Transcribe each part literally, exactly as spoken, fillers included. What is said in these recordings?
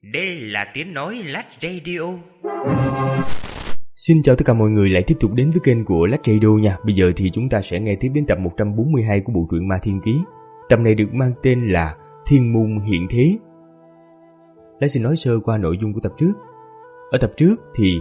Đây là tiếng nói Lách Radio. Xin chào tất cả mọi người lại tiếp tục đến với kênh của Lách Radio nha. Bây giờ thì chúng ta sẽ nghe tiếp đến tập một trăm bốn mươi hai của bộ truyện Ma Thiên Ký. Tập này được mang tên là Thiên Môn Hiện Thế. Lách xin nói sơ qua nội dung của tập trước. Ở tập trước thì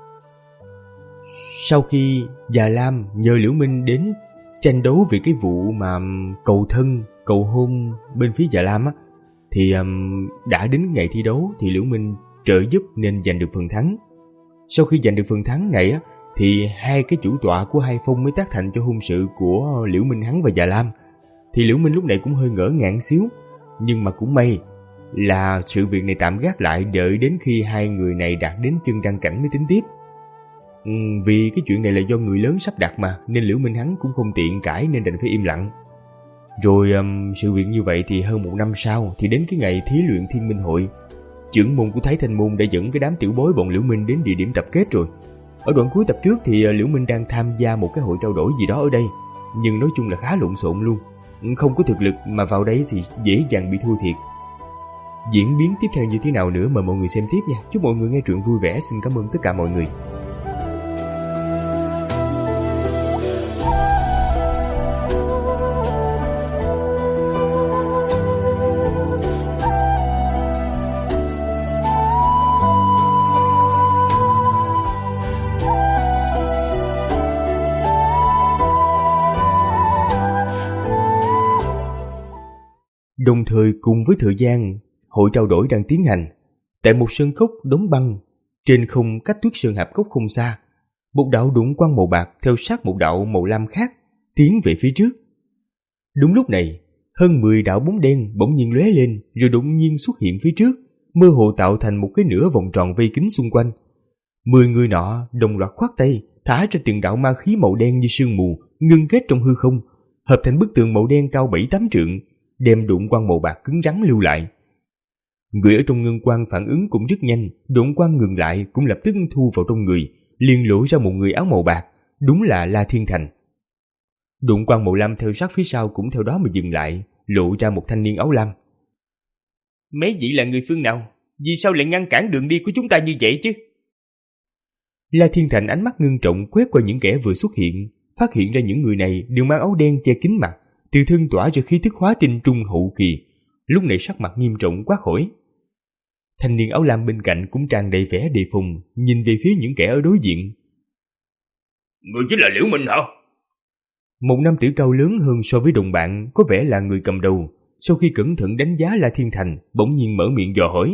sau khi Già Lam nhờ Liễu Minh đến tranh đấu về cái vụ mà cầu thân, cầu hôn bên phía Già Lam á, thì um, đã đến ngày thi đấu thì Liễu Minh trợ giúp nên giành được phần thắng. Sau khi giành được phần thắng này á, thì hai cái chủ tọa của hai phong mới tác thành cho hôn sự của Liễu Minh hắn và Già Lam. Thì Liễu Minh lúc này cũng hơi ngỡ ngàng xíu, nhưng mà cũng may là sự việc này tạm gác lại, đợi đến khi hai người này đạt đến chân đăng cảnh mới tính tiếp. Ừ, vì cái chuyện này là do người lớn sắp đặt mà, nên Liễu Minh hắn cũng không tiện cãi nên đành phải im lặng. Rồi um, sự việc như vậy thì hơn một năm sau thì đến cái ngày thí luyện Thiên Minh Hội, trưởng môn của Thái Thanh Môn đã dẫn cái đám tiểu bối bọn Liễu Minh đến địa điểm tập kết rồi. Ở đoạn cuối tập trước thì Liễu Minh đang tham gia một cái hội trao đổi gì đó ở đây, nhưng nói chung là khá lộn xộn luôn, không có thực lực mà vào đấy thì dễ dàng bị thua thiệt. Diễn biến tiếp theo như thế nào nữa mời mọi người xem tiếp nha. Chúc mọi người nghe truyện vui vẻ. Xin cảm ơn tất cả mọi người. Đồng thời cùng với thời gian, hội trao đổi đang tiến hành. Tại một sơn cốc đóng băng, trên không cách Tuyết Sơn Hạp Cốc không xa, một đạo đụng quang màu bạc theo sát một đạo màu lam khác tiến về phía trước. Đúng lúc này, hơn mười đạo bóng đen bỗng nhiên lóe lên rồi đột nhiên xuất hiện phía trước, mơ hồ tạo thành một cái nửa vòng tròn vây kín xung quanh. Mười người nọ đồng loạt khoát tay, thả ra từng đạo ma khí màu đen như sương mù, ngưng kết trong hư không, hợp thành bức tường màu đen cao bảy tám trượng, đem đụng quang màu bạc cứng rắn lưu lại. Người ở trong ngân quang phản ứng cũng rất nhanh, đụng quang ngừng lại cũng lập tức thu vào trong người, liền lộ ra một người áo màu bạc, đúng là La Thiên Thành. Đụng quang màu lam theo sát phía sau cũng theo đó mà dừng lại, lộ ra một thanh niên áo lam. Mấy vị là người phương nào? Vì sao lại ngăn cản đường đi của chúng ta như vậy chứ? La Thiên Thành ánh mắt ngưng trọng quét qua những kẻ vừa xuất hiện, phát hiện ra những người này đều mang áo đen che kín mặt, từ thân tỏa ra khí tức hóa tinh trung hậu kỳ. Lúc này sắc mặt nghiêm trọng quát hỏi. Thanh niên áo lam bên cạnh cũng tràn đầy vẻ đề phòng, nhìn về phía những kẻ ở đối diện. Người chính là Liễu Minh hả? Một nam tử cao lớn hơn so với đồng bạn, có vẻ là người cầm đầu, sau khi cẩn thận đánh giá La Thiên Thành, bỗng nhiên mở miệng dò hỏi.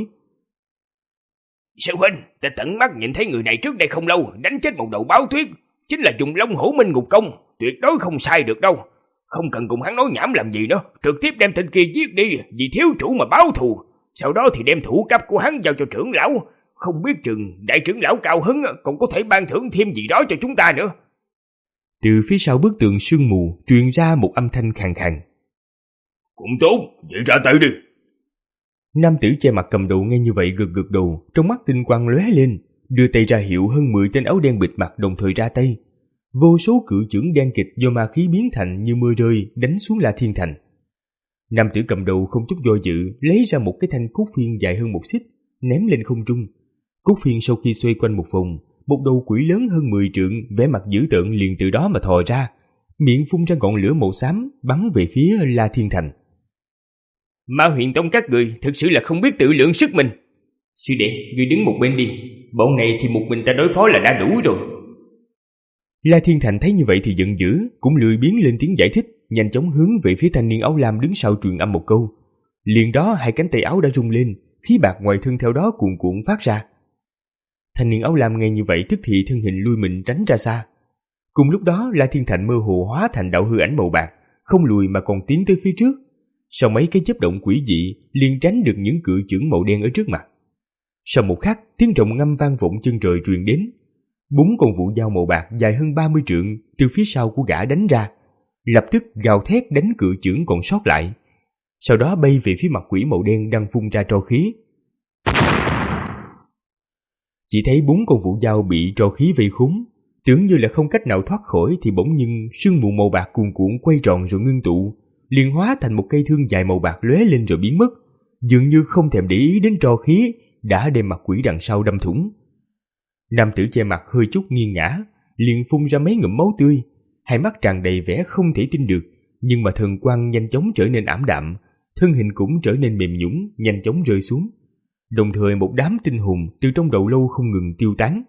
Sư huynh, ta tận mắt nhìn thấy người này trước đây không lâu, đánh chết một đầu báo tuyết, chính là dùng Long Hổ Minh Ngục Công, tuyệt đối không sai được đâu. Không cần cùng hắn nói nhảm làm gì nữa, trực tiếp đem tên kia giết đi, vì thiếu chủ mà báo thù. Sau đó thì đem thủ cấp của hắn giao cho trưởng lão, không biết chừng đại trưởng lão cao hứng còn có thể ban thưởng thêm gì đó cho chúng ta nữa. Từ phía sau bức tường sương mù truyền ra một âm thanh khàn khàn. Cũng tốt, vậy ra tay đi. Nam tử che mặt cầm đầu nghe như vậy gật gật đầu, trong mắt tinh quang lóe lên, đưa tay ra hiệu hơn mười tên áo đen bịt mặt đồng thời ra tay. Vô số cự chưởng đen kịch do ma khí biến thành như mưa rơi đánh xuống La Thiên Thành. Nam tử cầm đầu không chút do dự lấy ra một cái thanh cốt phiên dài hơn một xích, ném lên không trung. Cốt phiên sau khi xoay quanh một vòng, một đầu quỷ lớn hơn mười trượng vẻ mặt dữ tợn liền từ đó mà thò ra, miệng phun ra ngọn lửa màu xám bắn về phía La Thiên Thành. Ma Huyền Tông các người thực sự là không biết tự lượng sức mình. Sư đệ, ngươi đứng một bên đi, bọn này thì một mình ta đối phó là đã đủ rồi. La Thiên Thành thấy như vậy thì giận dữ, cũng lười biếng lên tiếng giải thích, nhanh chóng hướng về phía thanh niên áo lam đứng sau truyền âm một câu. Liền đó hai cánh tay áo đã rung lên, khí bạc ngoài thân theo đó cuồn cuộn phát ra. Thanh niên áo lam nghe như vậy tức thì thân hình lui mình tránh ra xa. Cùng lúc đó La Thiên Thành mơ hồ hóa thành đạo hư ảnh màu bạc, không lùi mà còn tiến tới phía trước. Sau mấy cái chớp động quỷ dị, liền tránh được những cự chưởng màu đen ở trước mặt. Sau một khắc, tiếng rồng ngâm vang vọng chân trời truyền đến. Bốn con vũ dao màu bạc dài hơn ba mươi trượng từ phía sau của gã đánh ra, lập tức gào thét đánh cự chưởng còn sót lại, sau đó bay về phía mặt quỷ màu đen đang phun ra tro khí. Chỉ thấy bốn con vũ dao bị tro khí vây khốn, tưởng như là không cách nào thoát khỏi, thì bỗng nhiên sương mù màu bạc cuồn cuộn quay tròn rồi ngưng tụ, liền hóa thành một cây thương dài màu bạc lóe lên rồi biến mất, dường như không thèm để ý đến tro khí đã đem mặt quỷ đằng sau đâm thủng. Nam tử che mặt hơi chút nghiêng ngã, liền phun ra mấy ngụm máu tươi, hai mắt tràn đầy vẻ không thể tin được, nhưng mà thần quang nhanh chóng trở nên ảm đạm, thân hình cũng trở nên mềm nhũn, nhanh chóng rơi xuống. Đồng thời một đám tinh hồn từ trong đầu lâu không ngừng tiêu tán.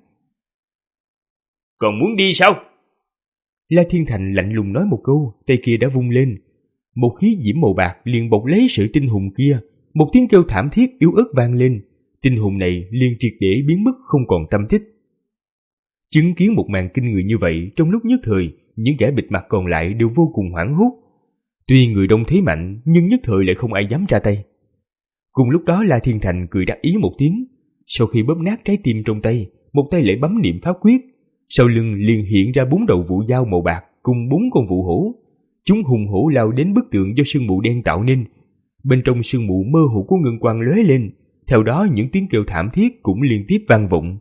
Còn muốn đi sao? La Thiên Thành lạnh lùng nói một câu, tay kia đã vung lên. Một khí diễm màu bạc liền bọc lấy sự tinh hồn kia, một tiếng kêu thảm thiết yếu ớt vang lên. Tinh hồn này liền triệt để biến mất không còn tâm tích. Chứng kiến một màn kinh người như vậy, trong lúc nhất thời, những kẻ bịt mặt còn lại đều vô cùng hoảng hốt. Tuy người đông thế mạnh, nhưng nhất thời lại không ai dám ra tay. Cùng lúc đó La Thiên Thành cười đắc ý một tiếng, sau khi bóp nát trái tim trong tay, một tay lại bấm niệm pháp quyết, sau lưng liền hiện ra bốn đầu vụ dao màu bạc cùng bốn con vụ hổ. Chúng hùng hổ lao đến bức tượng do sương mù đen tạo nên. Bên trong sương mù mơ hồ có ngân quang lóe lên, theo đó những tiếng kêu thảm thiết cũng liên tiếp vang vọng.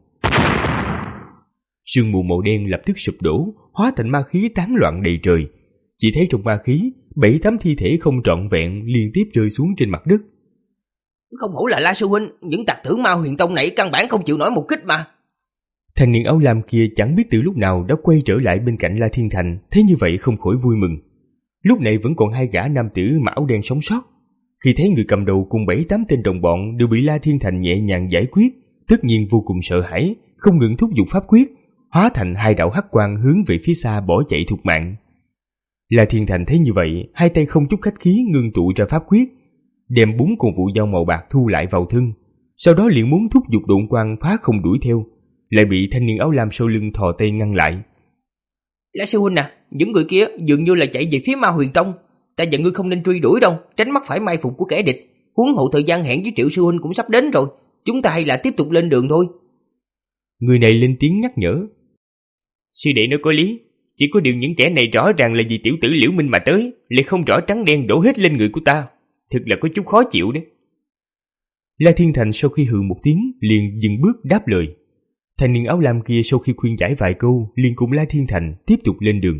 Sương mù màu đen lập tức sụp đổ, hóa thành ma khí tán loạn đầy trời. Chỉ thấy trong ma khí, bảy tám thi thể không trọn vẹn liên tiếp rơi xuống trên mặt đất. Không hổ là La sư huynh, những tặc tử Ma Huyền Tông này căn bản không chịu nổi một kích mà. Thanh niên áo lam kia chẳng biết từ lúc nào đã quay trở lại bên cạnh La Thiên Thành, thấy như vậy không khỏi vui mừng. Lúc này vẫn còn hai gã nam tử mặc áo đen sống sót. Khi thấy người cầm đầu cùng bảy tám tên đồng bọn đều bị La Thiên Thành nhẹ nhàng giải quyết, tất nhiên vô cùng sợ hãi, không ngừng thúc giục pháp quyết, hóa thành hai đạo hắc quang hướng về phía xa bỏ chạy thục mạng. La Thiên Thành thấy như vậy, hai tay không chút khách khí ngưng tụ ra pháp quyết, đem bốn con vụ dao màu bạc thu lại vào thân, sau đó liền muốn thúc giục độn quang phá không đuổi theo, lại bị thanh niên áo lam sau lưng thò tay ngăn lại. La sư huynh à, những người kia dường như là chạy về phía Ma Huyền Tông, ta dặn ngươi không nên truy đuổi đâu, tránh mắc phải mai phục của kẻ địch. Huống hộ thời gian hẹn với Triệu sư huynh cũng sắp đến rồi, chúng ta hay là tiếp tục lên đường thôi. Người này lên tiếng nhắc nhở. Sư đệ nói có lý, chỉ có điều những kẻ này rõ ràng là vì tiểu tử Liễu Minh mà tới, lại không rõ trắng đen đổ hết lên người của ta, thực là có chút khó chịu đấy. La Thiên Thành sau khi hừ một tiếng liền dừng bước đáp lời. Thanh niên áo lam kia sau khi khuyên giải vài câu liền cùng La Thiên Thành tiếp tục lên đường.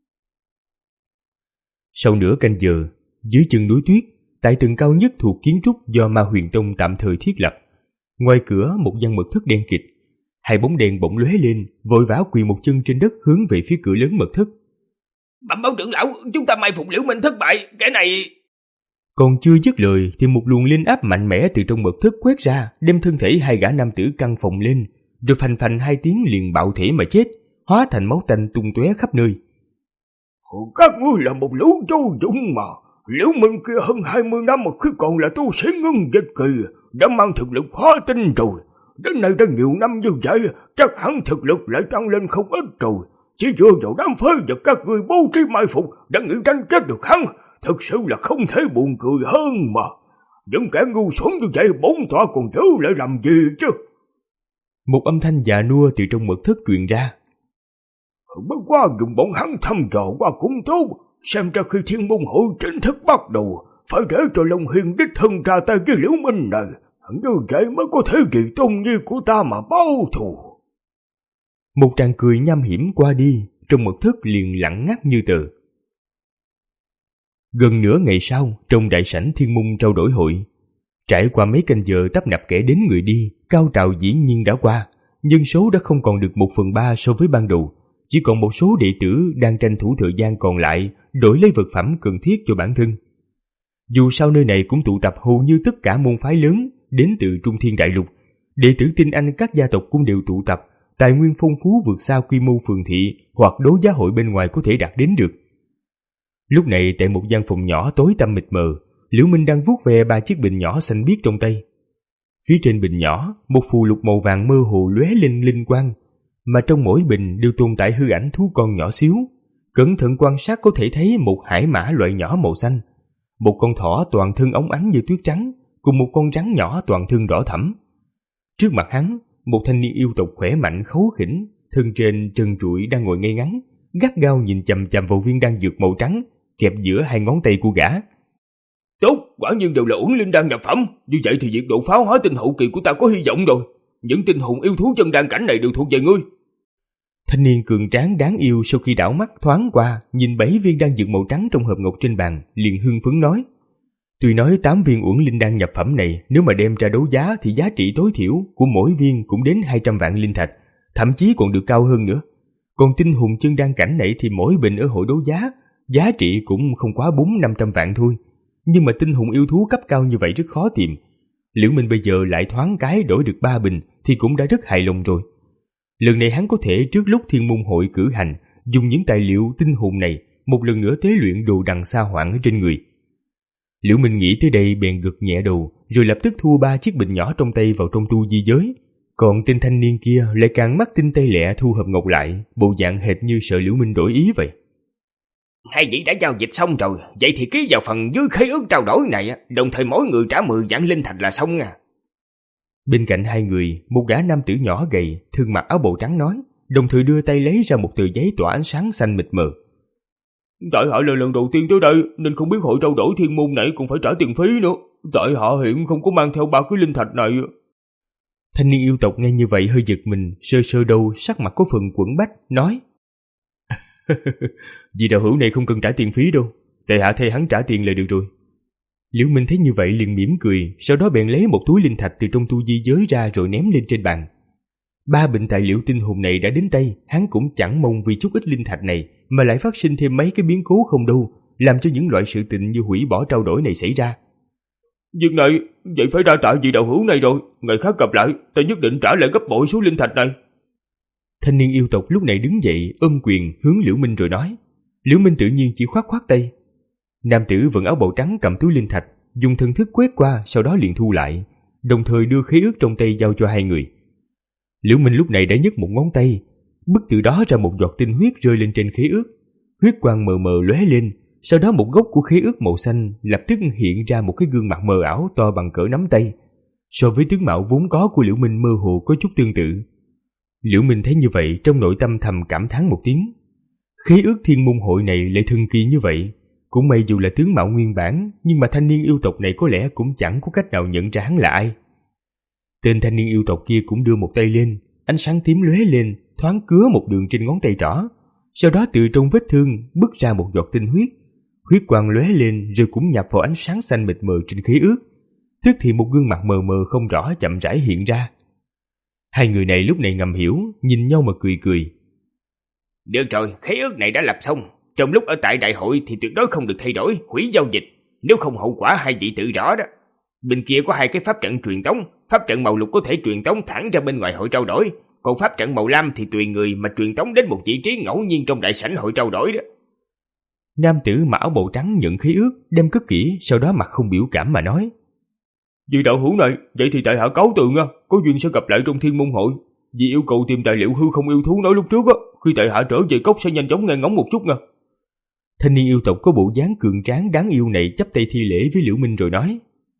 Sau nửa canh giờ, dưới chân núi tuyết, tại tầng cao nhất thuộc kiến trúc do Ma Huyền Tông tạm thời thiết lập, ngoài cửa một gian mật thất đen kịt, hai bóng đèn bỗng lóe lên, vội vã quỳ một chân trên đất hướng về phía cửa lớn mật thất. Bẩm báo trưởng lão, chúng ta mai phục Liễu Minh thất bại, kẻ này... Còn chưa dứt lời thì một luồng linh áp mạnh mẽ từ trong mật thất quét ra, đem thân thể hai gã nam tử căng phồng lên, rồi phành phành hai tiếng liền bạo thể mà chết, hóa thành máu tanh tung tóe khắp nơi. Các ngươi là một lũ châu dũng mà. Liễu Minh kia hơn hai mươi năm mà khi còn là tu sĩ ngưng dịch kỳ, đã mang thực lực hóa tinh rồi. Đến nay đã nhiều năm như vậy, chắc hẳn thực lực lại tăng lên không ít rồi. Chỉ dựa vào đám phế vật các ngươi bố trí mai phục đã nghĩ đánh chết được hắn, thực sự là không thể buồn cười hơn mà. Những kẻ ngu xuẩn như vậy bổn tọa còn giữ lại làm gì chứ? Một âm thanh già nua từ trong mật thất truyền ra. Bất quá dùng bọn hắn thăm dò qua cũng tốt, xem ra khi Thiên Môn Hội chính thức bắt đầu, phải để cho Long Hiên đích thân ra tay với Liễu Minh này, như vậy mới có thể vì tôn nhi của ta mà báo thù. Một tràng cười nham hiểm qua đi, trong mật thất liền lặng ngắt như tờ. Gần nửa ngày sau, trong đại sảnh Thiên Môn trao đổi hội, trải qua mấy canh giờ tấp nập kẻ đến người đi, cao trào dĩ nhiên đã qua, nhân số đã không còn được một phần ba so với ban đầu, chỉ còn một số đệ tử đang tranh thủ thời gian còn lại đổi lấy vật phẩm cần thiết cho bản thân. Dù sao nơi này cũng tụ tập hầu như tất cả môn phái lớn đến từ Trung Thiên Đại Lục, đệ tử tinh anh các gia tộc cũng đều tụ tập, tài nguyên phong phú vượt xa quy mô phường thị hoặc đấu giá hội bên ngoài có thể đạt đến được. Lúc này tại một gian phòng nhỏ tối tăm mịt mờ, Liễu Minh đang vuốt ve ba chiếc bình nhỏ xanh biếc trong tay. Phía trên bình nhỏ, một phù lục màu vàng mơ hồ lóe lên linh quang, mà trong mỗi bình đều tồn tại hư ảnh thú con nhỏ xíu. Cẩn thận quan sát có thể thấy một hải mã loại nhỏ màu xanh, một con thỏ toàn thân óng ánh như tuyết trắng, cùng một con rắn nhỏ toàn thân đỏ thẫm. Trước mặt hắn, một thanh niên yêu tộc khỏe mạnh khấu khỉnh, thân trên trần trụi đang ngồi ngay ngắn, gắt gao nhìn chằm chằm vào viên đan dược màu trắng kẹp giữa hai ngón tay của gã. Tốt, quả nhiên đều là uẩn linh đan nhập phẩm, như vậy thì việc đột phá hóa tinh hậu kỳ của ta có hy vọng rồi. Những tinh hồn yêu thú chân đan cảnh này đều thuộc về ngươi. Thanh niên cường tráng đáng yêu sau khi đảo mắt thoáng qua, nhìn bảy viên đan dược màu trắng trong hộp ngọc trên bàn, liền hưng phấn nói. Tuy nói tám viên uẩn linh đan nhập phẩm này nếu mà đem ra đấu giá thì giá trị tối thiểu của mỗi viên cũng đến hai trăm vạn linh thạch, thậm chí còn được cao hơn nữa. Còn tinh hùng chân đan cảnh này thì mỗi bình ở hội đấu giá, giá trị cũng không quá bốn năm trăm vạn thôi. Nhưng mà tinh hùng yêu thú cấp cao như vậy rất khó tìm. Liễu Minh bây giờ lại thoáng cái đổi được ba bình thì cũng đã rất hài lòng rồi. Lần này hắn có thể trước lúc Thiên Môn Hội cử hành, dùng những tài liệu tinh hùng này một lần nữa tế luyện đồ đằng sa hoảng ở trên người. Liễu Minh nghĩ tới đây bèn gật nhẹ đầu, rồi lập tức thu ba chiếc bình nhỏ trong tay vào trong tu di giới. Còn tên thanh niên kia lại càng mắt tinh tay lẹ thu hộp ngọc lại, bộ dạng hệt như sợ Liễu Minh đổi ý vậy. Hai vị đã giao dịch xong rồi, vậy thì ký vào phần dưới khế ước trao đổi này, đồng thời mỗi người trả mười vạn linh thạch là xong nha. Bên cạnh hai người, một gã nam tử nhỏ gầy, thường mặc áo bào trắng nói, đồng thời đưa tay lấy ra một tờ giấy tỏa ánh sáng xanh mịt mờ. Tại hạ là lần đầu tiên tới đây, nên không biết hội trao đổi thiên môn này cũng phải trả tiền phí nữa. Tại hạ hiện không có mang theo ba cái linh thạch này. Thanh niên yêu tộc nghe như vậy hơi giật mình, sơ sơ đầu, sắc mặt có phần quẫn bách, nói: Vị đạo hữu này không cần trả tiền phí đâu, tại hạ thay hắn trả tiền là được rồi. Liễu Minh thấy như vậy liền mỉm cười, sau đó bèn lấy một túi linh thạch từ trong tu di giới ra rồi ném lên trên bàn. Ba bình tài liệu tinh hùng này đã đến tay, hắn cũng chẳng mong vì chút ít linh thạch này mà lại phát sinh thêm mấy cái biến cố không đâu, làm cho những loại sự tình như hủy bỏ trao đổi này xảy ra. Việc này, vậy phải đa tạ vị đạo hữu này rồi, ngày khác gặp lại, ta nhất định trả lại gấp bội số linh thạch này. Thanh niên yêu tộc lúc này đứng dậy ôm quyền hướng Liễu Minh rồi nói. Liễu Minh tự nhiên chỉ khoát khoát tay. Nam tử vận áo bào trắng cầm túi linh thạch, dùng thần thức quét qua, sau đó liền thu lại, đồng thời đưa khế ước trong tay giao cho hai người. Liễu Minh lúc này đã nhấc một ngón tay, bức từ đó ra một giọt tinh huyết rơi lên trên khế ước. Huyết quang mờ mờ lóe lên, sau đó một góc của khế ước màu xanh lập tức hiện ra một cái gương mặt mờ ảo to bằng cỡ nắm tay. So với tướng mạo vốn có của Liễu Minh mơ hồ có chút tương tự. Liễu Minh thấy như vậy trong nội tâm thầm cảm thán một tiếng. Khế ước thiên môn hội này lại thần kỳ như vậy, cũng may dù là tướng mạo nguyên bản, nhưng mà thanh niên yêu tộc này có lẽ cũng chẳng có cách nào nhận ra hắn là ai. Tên thanh niên yêu tộc kia cũng đưa một tay lên, ánh sáng tím lóe lên, thoáng cứa một đường trên ngón tay trỏ, sau đó từ trong vết thương bứt ra một giọt tinh huyết. Huyết quang lóe lên rồi cũng nhập vào ánh sáng xanh mịt mờ trên khế ước, tức thì một gương mặt mờ mờ không rõ chậm rãi hiện ra. Hai người này lúc này ngầm hiểu, nhìn nhau mà cười cười. Được rồi, khế ước này đã lập xong, trong lúc ở tại đại hội thì tuyệt đối không được thay đổi, hủy giao dịch, nếu không hậu quả hai vị tự rõ đó. Bên kia có hai cái pháp trận truyền tống, pháp trận màu lục có thể truyền tống thẳng ra bên ngoài hội trao đổi, còn pháp trận màu lam thì tùy người mà truyền tống đến một vị trí ngẫu nhiên trong đại sảnh hội trao đổi đó. Nam tử mặc áo bào trắng nhận khế ước, đem cất kỹ, sau đó mặt không biểu cảm mà nói. Vị đạo hữu này, vậy thì tại hạ cáo từ nha, có duyên sẽ gặp lại trong thiên môn hội. Vì yêu cầu tìm tài liệu hư không yêu thú nói lúc trước á, khi tại hạ trở về cốc sẽ nhanh chóng nghe ngóng một chút nha. Thanh niên yêu tộc có bộ dáng cường tráng đáng yêu này chắp tay thi lễ với Liễu Minh rồi nói.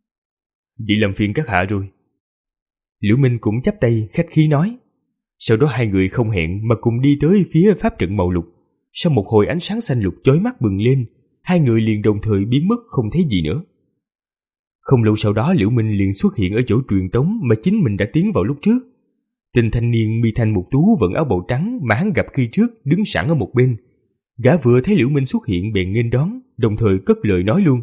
Vậy làm phiền các hạ rồi. Liễu Minh cũng chắp tay khách khí nói. Sau đó hai người không hẹn mà cùng đi tới phía pháp trận màu lục. Sau một hồi ánh sáng xanh lục chói mắt bừng lên, hai người liền đồng thời biến mất không thấy gì nữa. Không lâu sau đó Liễu Minh liền xuất hiện ở chỗ truyền tống mà chính mình đã tiến vào lúc trước. Tên thanh niên mi thanh mục tú vận áo bào trắng mà hắn gặp khi trước đứng sẵn ở một bên. Gã vừa thấy Liễu Minh xuất hiện bèn nghênh đón, đồng thời cất lời nói luôn.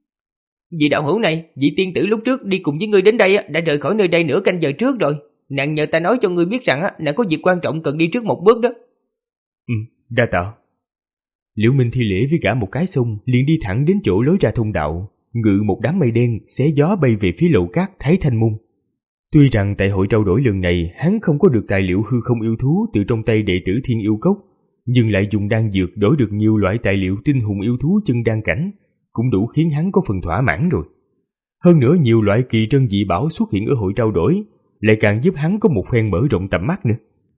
Vị đạo hữu này, vị tiên tử lúc trước đi cùng với ngươi đến đây đã rời khỏi nơi đây nửa canh giờ trước rồi. Nàng nhờ ta nói cho ngươi biết rằng nàng có việc quan trọng cần đi trước một bước đó. Ừ, đa tạ. Liễu Minh thi lễ với gã một cái xong liền đi thẳng đến chỗ lối ra thông đạo, ngự một đám mây đen xé gió bay về phía lầu cát Thái Thanh Môn. Tuy rằng tại hội trao đổi lần này hắn không có được tài liệu hư không yêu thú từ trong tay đệ tử Thiên Yêu Cốc, nhưng lại dùng đan dược đổi được nhiều loại tài liệu tinh hùng yêu thú chân đan cảnh, cũng đủ khiến hắn có phần thỏa mãn rồi. Hơn nữa nhiều loại kỳ trân dị bảo xuất hiện ở hội trao đổi, lại càng giúp hắn có một phen mở rộng tầm mắt nữa.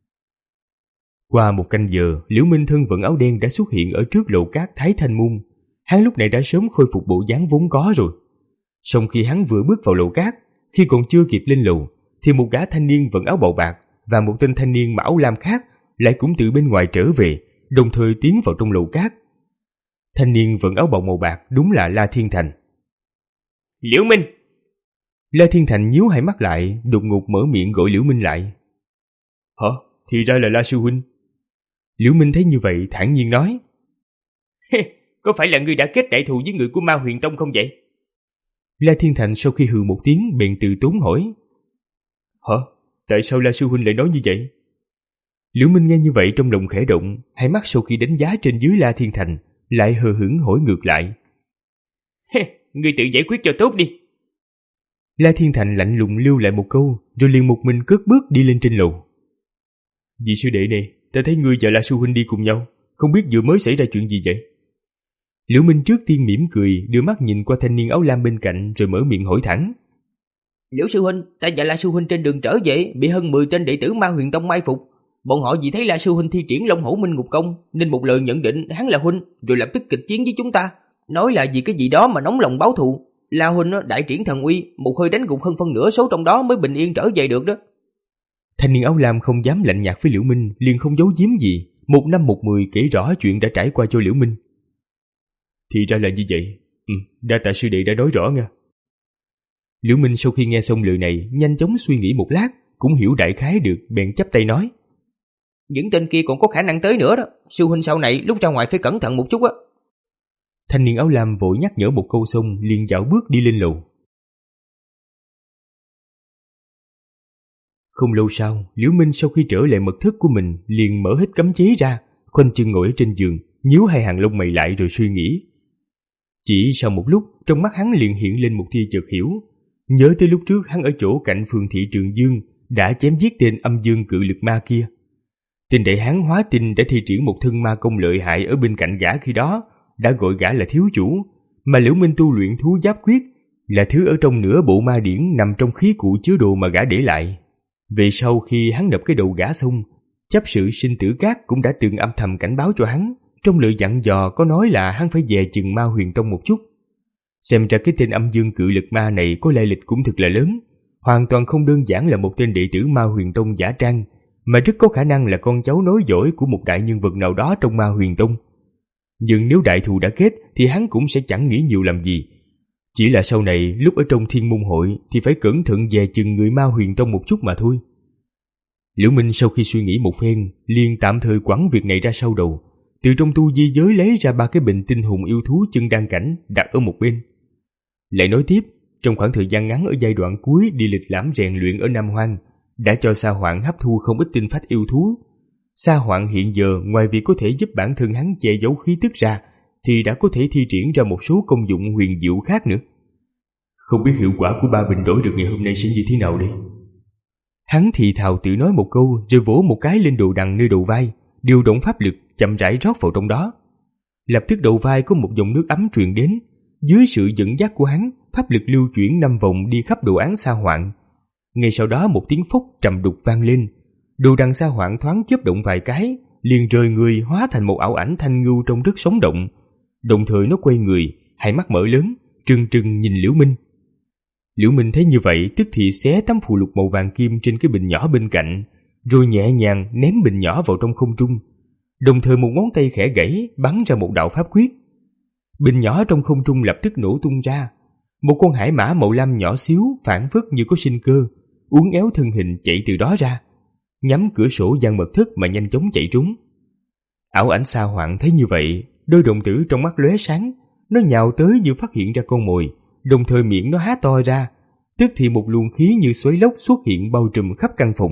Qua một canh giờ, Liễu Minh thân vận áo đen đã xuất hiện ở trước lầu cát Thái Thanh Môn. Hắn lúc này đã sớm khôi phục bộ dáng vốn có rồi. Song khi hắn vừa bước vào lầu cát, khi còn chưa kịp lên lầu, thì một gã thanh niên vận áo bào bạc và một tên thanh niên mặc áo lam khác lại cũng từ bên ngoài trở về, đồng thời tiến vào trong lầu cát. Thanh niên vận áo bào màu bạc đúng là La Thiên Thành. Liễu Minh! La Thiên Thành nhíu hai mắt lại, đột ngột mở miệng gọi Liễu Minh lại. Hả? Thì ra là La sư huynh. Liễu Minh thấy như vậy thản nhiên nói. Có phải là ngươi đã kết đại thù với người của Ma Huyền Tông không vậy? La Thiên Thành sau khi hừ một tiếng bèn từ tốn hỏi: Hả? Tại sao La sư huynh lại nói như vậy? Liễu Minh nghe như vậy trong lòng khẽ động, hai mắt sau khi đánh giá trên dưới La Thiên Thành lại hờ hững hỏi ngược lại: Ngươi tự giải quyết cho tốt đi. La Thiên Thành lạnh lùng lưu lại một câu, rồi liền một mình cất bước đi lên trên lầu. Vị sư đệ này, ta thấy ngươi và La sư huynh đi cùng nhau, không biết vừa mới xảy ra chuyện gì vậy? Liễu Minh trước tiên mỉm cười, đưa mắt nhìn qua thanh niên áo lam bên cạnh rồi mở miệng hỏi thẳng: Liễu sư huynh, ta và La sư huynh trên đường trở về bị hơn mười tên đệ tử Ma Huyền Tông mai phục. Bọn họ vì thấy La sư huynh thi triển Long Hổ Minh Ngục Công nên một lời nhận định hắn là huynh, rồi lập tức kịch chiến với chúng ta, nói là vì cái gì đó mà nóng lòng báo thù. La huynh đại triển thần uy, một hơi đánh gục hơn phân nửa số trong đó mới bình yên trở về được đó. Thanh niên áo lam không dám lạnh nhạt với Liễu Minh, liền không giấu giếm gì, một năm một mười kể rõ chuyện đã trải qua cho Liễu Minh. Thì ra là như vậy. Ừ, đa tạ sư đệ đã nói rõ nha. Liễu Minh sau khi nghe xong lời này, nhanh chóng suy nghĩ một lát, cũng hiểu đại khái được, bèn chắp tay nói: Những tên kia còn có khả năng tới nữa đó, sư huynh sau này lúc ra ngoài phải cẩn thận một chút á. Thanh niên áo lam vội nhắc nhở một câu xong liền dạo bước đi lên lầu. Không lâu sau, Liễu Minh sau khi trở lại mật thất của mình liền mở hết cấm chế ra, khoanh chân ngồi ở trên giường, nhíu hai hàng lông mày lại rồi suy nghĩ. Chỉ sau một lúc, trong mắt hắn liền hiện lên một tia chợt hiểu, nhớ tới lúc trước hắn ở chỗ cạnh phường thị Trường Dương đã chém giết tên âm dương cự lực ma kia. Tên đại hán hóa tinh đã thi triển một thân ma công lợi hại ở bên cạnh gã khi đó, đã gọi gã là thiếu chủ, mà Liễu Minh tu luyện thú giáp quyết là thứ ở trong nửa bộ ma điển nằm trong khí cụ chứa đồ mà gã để lại. Về sau khi hắn nộp cái đầu gã xong, chấp sự Sinh Tử Cát cũng đã từng âm thầm cảnh báo cho hắn, trong lời dặn dò có nói là hắn phải dè chừng Ma Huyền Tông một chút. Xem ra cái tên âm dương cự lực ma này có lai lịch cũng thật là lớn, hoàn toàn không đơn giản là một tên đệ tử Ma Huyền Tông giả trang, mà rất có khả năng là con cháu nối dõi của một đại nhân vật nào đó trong Ma Huyền Tông. Nhưng nếu đại thù đã kết thì hắn cũng sẽ chẳng nghĩ nhiều làm gì. Chỉ là sau này lúc ở trong Thiên Môn Hội thì phải cẩn thận dè chừng người Ma Huyền Tông một chút mà thôi. Liễu Minh sau khi suy nghĩ một phen, liền tạm thời quẳng việc này ra sau đầu, từ trong tu di giới lấy ra ba cái bình tinh hùng yêu thú chân đan cảnh đặt ở một bên. Lại nói tiếp, trong khoảng thời gian ngắn ở giai đoạn cuối đi lịch lãm rèn luyện ở Nam Hoang, đã cho Sa Hoạn hấp thu không ít tinh phách yêu thú. Sa Hoạn hiện giờ ngoài việc có thể giúp bản thân hắn che giấu khí tức ra, thì đã có thể thi triển ra một số công dụng huyền diệu khác nữa. Không biết hiệu quả của ba bình đổi được ngày hôm nay sẽ như thế nào đây? Hắn thì thào tự nói một câu rồi vỗ một cái lên đồ đằng nơi đầu vai, điều động pháp lực chậm rãi rót vào trong đó. Lập tức đầu vai có một dòng nước ấm truyền đến, dưới sự dẫn dắt của hắn, pháp lực lưu chuyển năm vòng đi khắp đồ án Sa Hoạn. Ngay sau đó một tiếng phốc trầm đục vang lên, đồ đằng Sa Hoạn thoáng chớp động vài cái, liền rời người hóa thành một ảo ảnh thanh ngưu trông rất sống động. Đồng thời nó quay người, hai mắt mở lớn, trừng trừng nhìn Liễu Minh. Liễu Minh thấy như vậy tức thì xé tấm phù lục màu vàng kim trên cái bình nhỏ bên cạnh, rồi nhẹ nhàng ném bình nhỏ vào trong không trung. Đồng thời một ngón tay khẽ gãy bắn ra một đạo pháp quyết. Bình nhỏ trong không trung lập tức nổ tung ra. Một con hải mã màu lam nhỏ xíu phảng phất như có sinh cơ, uốn éo thân hình chạy từ đó ra, nhắm cửa sổ gian mật thất mà nhanh chóng chạy trốn. Ảo ảnh Sa Hoạn thấy như vậy, đôi đồng tử trong mắt lóe sáng, nó nhào tới như phát hiện ra con mồi, đồng thời miệng nó há to ra, tức thì một luồng khí như xoáy lốc xuất hiện bao trùm khắp căn phòng.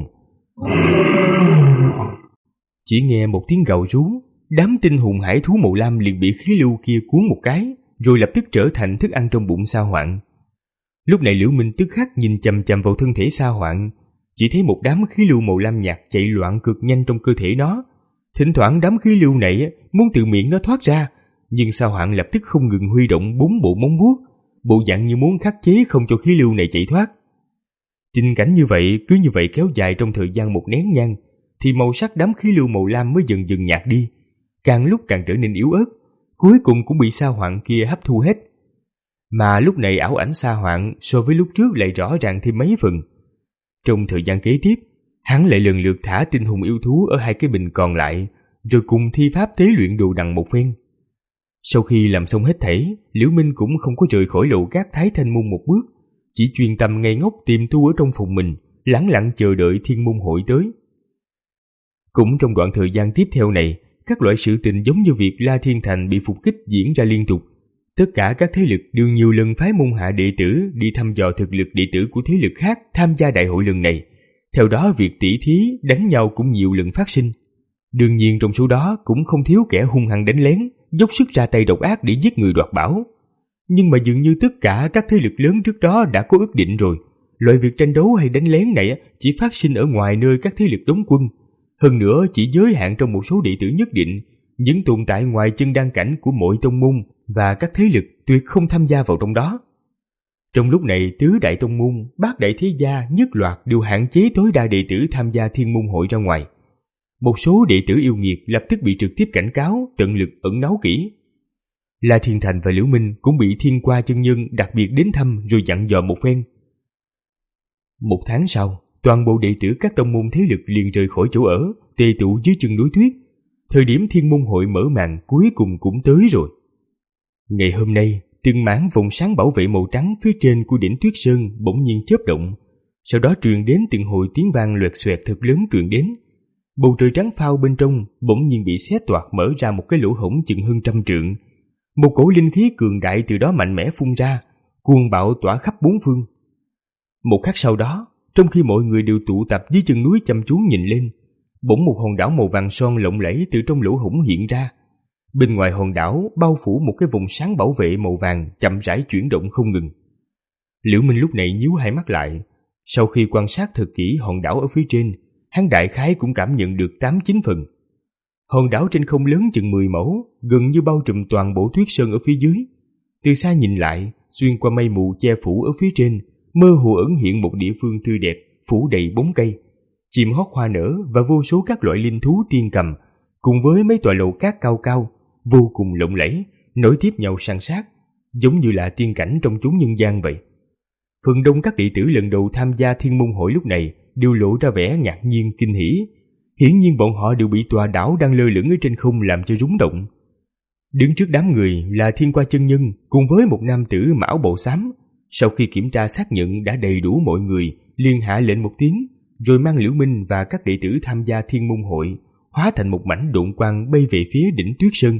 Chỉ nghe một tiếng gào rú, đám tinh hùng hải thú màu lam liền bị khí lưu kia cuốn một cái, rồi lập tức trở thành thức ăn trong bụng Sa Hoạn. Lúc này Liễu Minh tức khắc nhìn chằm chằm vào thân thể Sa Hoạn, chỉ thấy một đám khí lưu màu lam nhạt chạy loạn cực nhanh trong cơ thể nó. Thỉnh thoảng đám khí lưu này muốn từ miệng nó thoát ra, nhưng Sa Hoạn lập tức không ngừng huy động bốn bộ móng vuốt, bộ dạng như muốn khắc chế không cho khí lưu này chạy thoát. Tình cảnh như vậy cứ như vậy kéo dài trong thời gian một nén nhang, thì màu sắc đám khí lưu màu lam mới dần dần nhạt đi, càng lúc càng trở nên yếu ớt, cuối cùng cũng bị Sa Hoạn kia hấp thu hết. Mà lúc này ảo ảnh Sa Hoạn so với lúc trước lại rõ ràng thêm mấy phần. Trong thời gian kế tiếp, hắn lại lần lượt thả tinh hùng yêu thú ở hai cái bình còn lại, rồi cùng thi pháp tế luyện đồ đằng một phen. Sau khi làm xong hết thảy, Liễu Minh cũng không có rời khỏi lầu các Thái Thanh Môn một bước, chỉ chuyên tâm ngây ngốc tìm tu ở trong phòng mình, lẳng lặng chờ đợi Thiên Môn Hội tới. Cũng trong đoạn thời gian tiếp theo này, các loại sự tình giống như việc La Thiên Thành bị phục kích diễn ra liên tục. Tất cả các thế lực đều nhiều lần phái môn hạ đệ tử đi thăm dò thực lực đệ tử của thế lực khác tham gia đại hội lần này. Theo đó việc tỉ thí đánh nhau cũng nhiều lần phát sinh. Đương nhiên trong số đó cũng không thiếu kẻ hung hăng đánh lén, dốc sức ra tay độc ác để giết người đoạt bảo. Nhưng mà dường như tất cả các thế lực lớn trước đó đã có ước định rồi. Loại việc tranh đấu hay đánh lén này chỉ phát sinh ở ngoài nơi các thế lực đóng quân. Hơn nữa chỉ giới hạn trong một số đệ tử nhất định, những tồn tại ngoài chân đan cảnh của mỗi tông môn và các thế lực tuyệt không tham gia vào trong đó. Trong lúc này, tứ đại tông môn, bát đại thế gia nhất loạt đều hạn chế tối đa đệ tử tham gia thiên môn hội ra ngoài. Một số đệ tử yêu nghiệt lập tức bị trực tiếp cảnh cáo, tận lực ẩn náu kỹ. La Thiên Thành và Liễu Minh cũng bị Thiên Qua chân nhân đặc biệt đến thăm rồi dặn dò một phen. Một tháng sau, toàn bộ đệ tử các tông môn thế lực liền rời khỏi chỗ ở, tề tụ dưới chân núi tuyết. Thời điểm thiên môn hội mở màn cuối cùng cũng tới rồi. Ngày hôm nay, từng mảng vòng sáng bảo vệ màu trắng phía trên của đỉnh Tuyết Sơn bỗng nhiên chớp động, sau đó truyền đến từng hồi tiếng vang loẹt xoẹt thật lớn truyền đến. Bầu trời trắng phao bên trong bỗng nhiên bị xé toạc mở ra một cái lỗ hổng chừng hơn trăm trượng. Một cổ linh khí cường đại từ đó mạnh mẽ phun ra, cuồng bạo tỏa khắp bốn phương. Một khắc sau đó, trong khi mọi người đều tụ tập dưới chân núi chăm chú nhìn lên, bỗng một hòn đảo màu vàng son lộng lẫy từ trong lỗ hổng hiện ra. Bên ngoài hòn đảo bao phủ một cái vùng sáng bảo vệ màu vàng chậm rãi chuyển động không ngừng. Liễu Minh lúc này nhíu hai mắt lại. Sau khi quan sát thật kỹ hòn đảo ở phía trên, hắn đại khái cũng cảm nhận được tám chín phần. Hòn đảo trên không lớn chừng mười mẫu, gần như bao trùm toàn bộ tuyết sơn ở phía dưới. Từ xa nhìn lại, xuyên qua mây mù che phủ ở phía trên, mơ hồ ẩn hiện một địa phương tươi đẹp, phủ đầy bóng cây, chim hót hoa nở và vô số các loại linh thú tiên cầm, cùng với mấy tòa lầu cát cao cao, vô cùng lộng lẫy, nối tiếp nhau san sát, giống như là tiên cảnh trong chốn nhân gian vậy. Phần đông các đệ tử lần đầu tham gia thiên môn hội lúc này đều lộ ra vẻ ngạc nhiên kinh hỉ. Hiển nhiên bọn họ đều bị tòa đảo đang lơ lửng ở trên không làm cho rúng động. Đứng trước đám người là Thiên Qua chân nhân cùng với một nam tử mão bộ xám. Sau khi kiểm tra xác nhận đã đầy đủ mọi người, liền hạ lệnh một tiếng, rồi mang Liễu Minh và các đệ tử tham gia thiên môn hội hóa thành một mảnh độn quang bay về phía đỉnh Tuyết Sơn.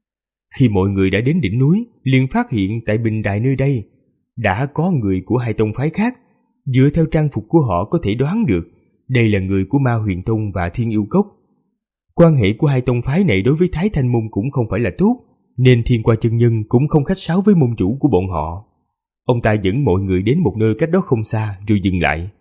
Khi mọi người đã đến đỉnh núi, liền phát hiện tại bình đài nơi đây đã có người của hai tông phái khác. Dựa theo trang phục của họ có thể đoán được đây là người của Ma Huyền Tông và Thiên Yêu Cốc. Quan hệ của hai tông phái này đối với Thái Thanh Môn cũng không phải là tốt, nên Thiên Qua chân nhân cũng không khách sáo với môn chủ của bọn họ. Ông ta dẫn mọi người đến một nơi cách đó không xa rồi dừng lại.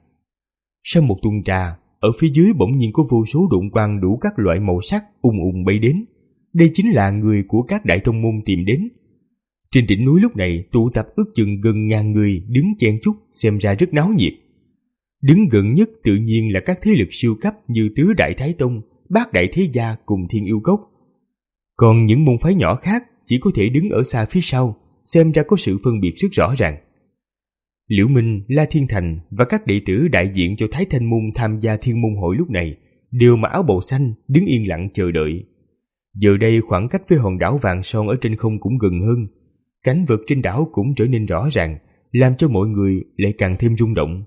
Sau một tuần trà, ở phía dưới bỗng nhiên có vô số độn quang đủ các loại màu sắc ùng ùng bay đến. Đây chính là người của các đại tông môn tìm đến. Trên đỉnh núi lúc này tụ tập ước chừng gần ngàn người đứng chen chúc, xem ra rất náo nhiệt. Đứng gần nhất tự nhiên là các thế lực siêu cấp như Tứ Đại Thái Tông, Bát Đại Thế Gia cùng Thiên Yêu Cốc. Còn những môn phái nhỏ khác chỉ có thể đứng ở xa phía sau, xem ra có sự phân biệt rất rõ ràng. Liễu Minh, La Thiên Thành và các đệ tử đại diện cho Thái Thanh Môn tham gia thiên môn hội lúc này đều mặc áo bào xanh, đứng yên lặng chờ đợi. Giờ đây khoảng cách với hòn đảo vàng son ở trên không cũng gần hơn, cảnh vật trên đảo cũng trở nên rõ ràng, làm cho mọi người lại càng thêm rung động.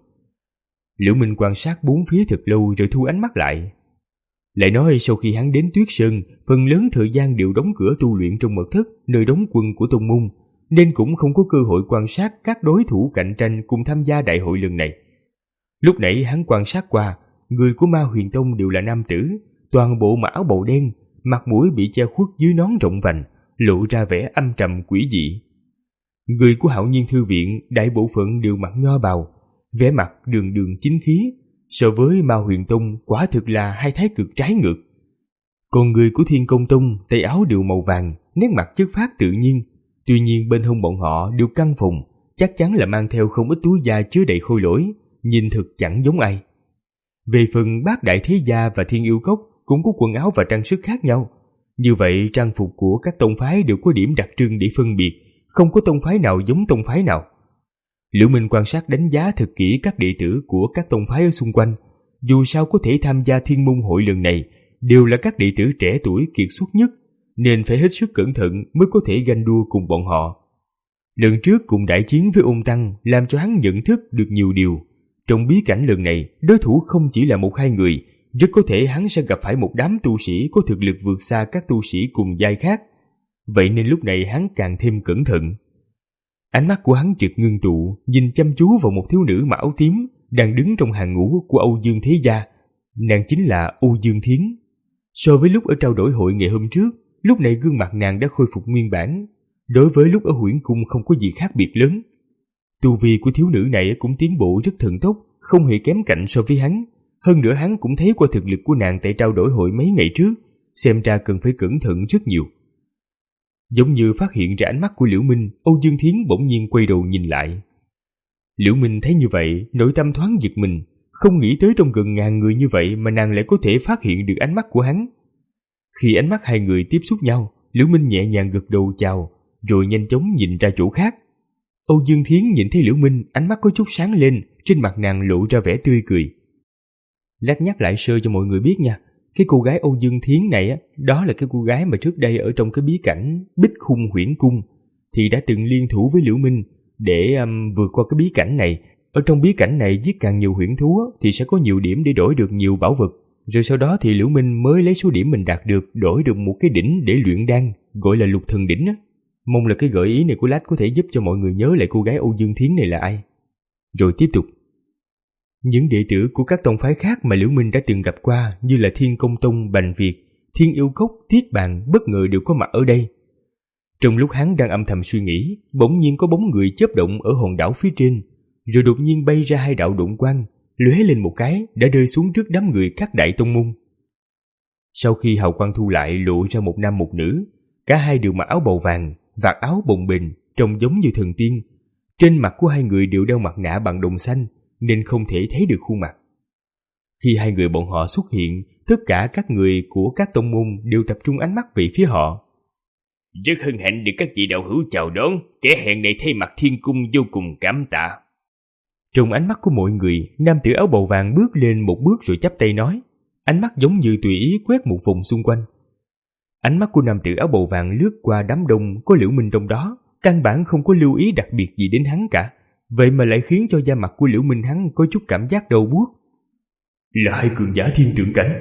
Liễu Minh quan sát bốn phía thật lâu rồi thu ánh mắt lại. Lại nói sau khi hắn đến Tuyết Sơn, phần lớn thời gian đều đóng cửa tu luyện trong mật thất, nơi đóng quân của tông môn, nên cũng không có cơ hội quan sát các đối thủ cạnh tranh cùng tham gia đại hội lần này. Lúc nãy hắn quan sát qua, người của Ma Huyền Tông đều là nam tử, toàn bộ mặc áo bào đen, mặt mũi bị che khuất dưới nón rộng vành, lộ ra vẻ âm trầm quỷ dị. Người của Hạo Nhiên Thư Viện đại bộ phận đều mặc nho bào, vẻ mặt đường đường chính khí, so với Ma Huyền Tông quả thực là hai thái cực trái ngược. Còn người của Thiên Công Tông tay áo đều màu vàng, nét mặt chất phác tự nhiên, tuy nhiên bên hông bọn họ đều căng phồng, chắc chắn là mang theo không ít túi da chứa đầy khôi lỗi, nhìn thực chẳng giống ai. Về phần Bát Đại Thế Gia và Thiên Yêu Cốc cũng có quần áo và trang sức khác nhau. Như vậy trang phục của các tông phái đều có điểm đặc trưng để phân biệt, không có tông phái nào giống tông phái nào. Liễu Minh quan sát đánh giá thật kỹ các đệ tử của các tông phái ở xung quanh. Dù sao có thể tham gia thiên môn hội lần này đều là các đệ tử trẻ tuổi kiệt xuất nhất, nên phải hết sức cẩn thận mới có thể ganh đua cùng bọn họ. Lần trước cùng đại chiến với ôn tăng làm cho hắn nhận thức được nhiều điều. Trong bí cảnh lần này, đối thủ không chỉ là một hai người, rất có thể hắn sẽ gặp phải một đám tu sĩ có thực lực vượt xa các tu sĩ cùng giai khác. vậy nên lúc này hắn càng thêm cẩn thận. Ánh mắt của hắn chợt ngưng tụ, nhìn chăm chú vào một thiếu nữ mặc áo tím đang đứng trong hàng ngũ của Âu Dương Thế Gia. Nàng chính là Âu Dương Thiến. So với lúc ở trao đổi hội ngày hôm trước, lúc này gương mặt nàng đã khôi phục nguyên bản. Đối với lúc ở Huyễn Cung không có gì khác biệt lớn. Tu vi của thiếu nữ này cũng tiến bộ rất thần tốc, không hề kém cạnh so với hắn. Hơn nữa hắn cũng thấy qua thực lực của nàng tại trao đổi hội mấy ngày trước, xem ra cần phải cẩn thận rất nhiều. Giống như phát hiện ra ánh mắt của Liễu Minh, Âu Dương Thiến bỗng nhiên quay đầu nhìn lại. Liễu Minh thấy như vậy, nội tâm thoáng giật mình, không nghĩ tới trong gần ngàn người như vậy mà nàng lại có thể phát hiện được ánh mắt của hắn. Khi ánh mắt hai người tiếp xúc nhau, Liễu Minh nhẹ nhàng gật đầu chào, rồi nhanh chóng nhìn ra chỗ khác. Âu Dương Thiến nhìn thấy Liễu Minh, ánh mắt có chút sáng lên, trên mặt nàng lộ ra vẻ tươi cười. Lát nhắc lại sơ cho mọi người biết nha, cái cô gái Âu Dương Thiến này á, đó là cái cô gái mà trước đây ở trong cái bí cảnh Bích Khung Huyễn Cung thì đã từng liên thủ với Liễu Minh để um, vượt qua cái bí cảnh này. Ở trong bí cảnh này giết càng nhiều huyễn thú thì sẽ có nhiều điểm để đổi được nhiều bảo vật. Rồi sau đó thì Liễu Minh mới lấy số điểm mình đạt được đổi được một cái đỉnh để luyện đan, gọi là Lục Thần Đỉnh á. Mong là cái gợi ý này của Lách có thể giúp cho mọi người nhớ lại cô gái Âu Dương Thiến này là ai. Rồi tiếp tục. Những đệ tử của các tông phái khác mà Liễu Minh đã từng gặp qua như là Thiên Công Tông, Bành Việt, Thiên Yêu Cốc, Thiết Bàn bất ngờ đều có mặt ở đây. Trong lúc hắn đang âm thầm suy nghĩ, bỗng nhiên có bóng người chớp động ở hòn đảo phía trên, rồi đột nhiên bay ra hai đạo độn quang, lóe lên một cái đã rơi xuống trước đám người các đại tông môn. Sau khi hào quang thu lại lộ ra một nam một nữ, cả hai đều mặc áo bào vàng, vạt áo bồng bềnh, trông giống như thần tiên. Trên mặt của hai người đều đeo mặt nạ bằng đồng xanh, nên không thể thấy được khuôn mặt. Khi hai người bọn họ xuất hiện, tất cả các người của các tông môn đều tập trung ánh mắt về phía họ. Rất hân hạnh được các vị đạo hữu chào đón, kẻ hẹn này thay mặt Thiên Cung vô cùng cảm tạ. Trong ánh mắt của mọi người, nam tử áo bào vàng bước lên một bước rồi chắp tay nói, ánh mắt giống như tùy ý quét một vòng xung quanh. Ánh mắt của nam tử áo bào vàng lướt qua đám đông có Liễu Minh trong đó, căn bản không có lưu ý đặc biệt gì đến hắn cả, vậy mà lại khiến cho da mặt của Liễu Minh hắn có chút cảm giác đau buốt. Là hai cường giả thiên tượng cảnh.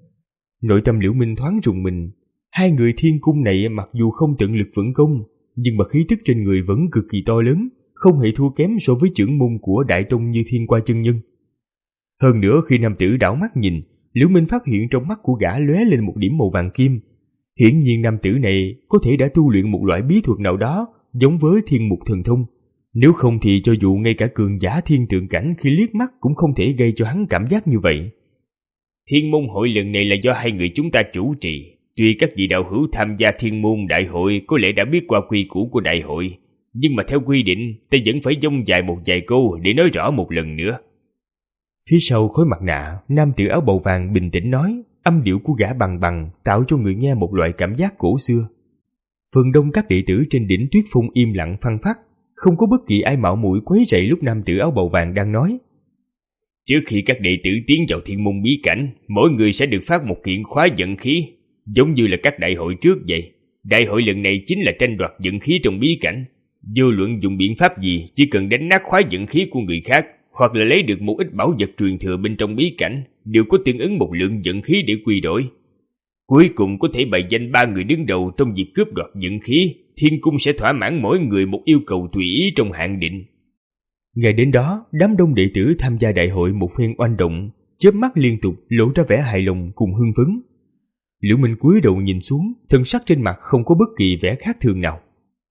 Nội tâm Liễu Minh thoáng rùng mình. Hai người thiên cung này mặc dù không tận lực vận công, nhưng mà khí tức trên người vẫn cực kỳ to lớn, không hề thua kém so với trưởng môn của đại tông như Thiên Qua chân nhân. Hơn nữa khi nam tử đảo mắt nhìn, Liễu Minh phát hiện trong mắt của gã lóe lên một điểm màu vàng kim. Hiển nhiên nam tử này có thể đã tu luyện một loại bí thuật nào đó giống với thiên mục thần thông. Nếu không thì cho dù ngay cả cường giả thiên tượng cảnh khi liếc mắt cũng không thể gây cho hắn cảm giác như vậy. Thiên môn hội lần này là do hai người chúng ta chủ trì. Tuy các vị đạo hữu tham gia thiên môn đại hội có lẽ đã biết qua quy củ của đại hội, nhưng mà theo quy định ta vẫn phải dông dài một vài câu để nói rõ một lần nữa. Phía sau khối mặt nạ, nam tử áo bào vàng bình tĩnh nói, âm điệu của gã bằng bằng tạo cho người nghe một loại cảm giác cổ xưa. Phần đông các đệ tử trên đỉnh Tuyết Phong im lặng phăng phắc, không có bất kỳ ai mạo muội quấy rầy lúc nam tử áo bào vàng đang nói. Trước khi các đệ tử tiến vào thiên môn bí cảnh, mỗi người sẽ được phát một kiện khóa vận khí, giống như là các đại hội trước vậy. Đại hội lần này chính là tranh đoạt vận khí trong bí cảnh. Vô luận dùng biện pháp gì, chỉ cần đánh nát khóa vận khí của người khác, hoặc là lấy được một ít bảo vật truyền thừa bên trong bí cảnh, đều có tương ứng một lượng vận khí để quy đổi. Cuối cùng có thể bày danh ba người đứng đầu trong việc cướp đoạt vận khí. Thiên cung sẽ thỏa mãn mỗi người một yêu cầu tùy ý trong hạn định. Ngày đến đó, đám đông đệ tử tham gia đại hội một phen oanh động, chớp mắt liên tục lộ ra vẻ hài lòng cùng hưng phấn. Liễu Minh cúi đầu nhìn xuống, thân sắc trên mặt không có bất kỳ vẻ khác thường nào.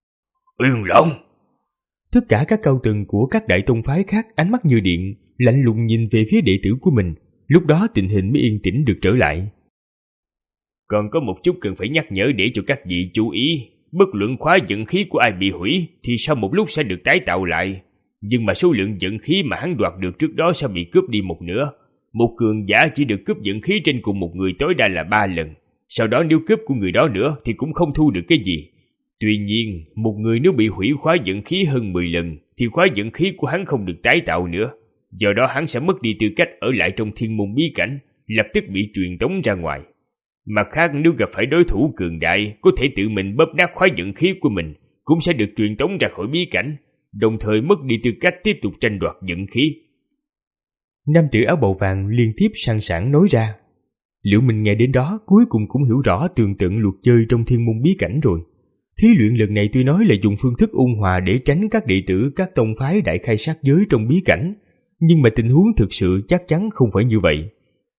Yên lặng. Tất cả các cao tầng của các đại tông phái khác ánh mắt như điện, lạnh lùng nhìn về phía đệ tử của mình. Lúc đó tình hình mới yên tĩnh được trở lại. Còn có một chút cần phải nhắc nhở để cho các vị chú ý. Bất luận khóa vận khí của ai bị hủy thì sau một lúc sẽ được tái tạo lại. Nhưng mà số lượng vận khí mà hắn đoạt được trước đó sẽ bị cướp đi một nửa. Một cường giả chỉ được cướp vận khí trên cùng một người tối đa là ba lần. Sau đó nếu cướp của người đó nữa thì cũng không thu được cái gì. Tuy nhiên, một người nếu bị hủy khóa vận khí hơn mười lần thì khóa vận khí của hắn không được tái tạo nữa. Do đó hắn sẽ mất đi tư cách ở lại trong thiên môn bí cảnh, lập tức bị truyền tống ra ngoài. Mặt khác, nếu gặp phải đối thủ cường đại có thể tự mình bóp nát khóa vận khí của mình, cũng sẽ được truyền tống ra khỏi bí cảnh, đồng thời mất đi tư cách tiếp tục tranh đoạt vận khí. Nam tử áo bào vàng liên tiếp sang sảng nói ra. Liễu Minh nghe đến đó cuối cùng cũng hiểu rõ tường tận luật chơi trong thiên môn bí cảnh rồi. Thí luyện lần này tuy nói là dùng phương thức ôn hòa để tránh các đệ tử các tông phái đại khai sát giới trong bí cảnh, nhưng mà tình huống thực sự chắc chắn không phải như vậy.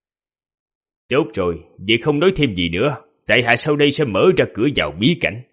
Tốt rồi, vậy không nói thêm gì nữa, tại hạ sau đây sẽ mở ra cửa vào bí cảnh.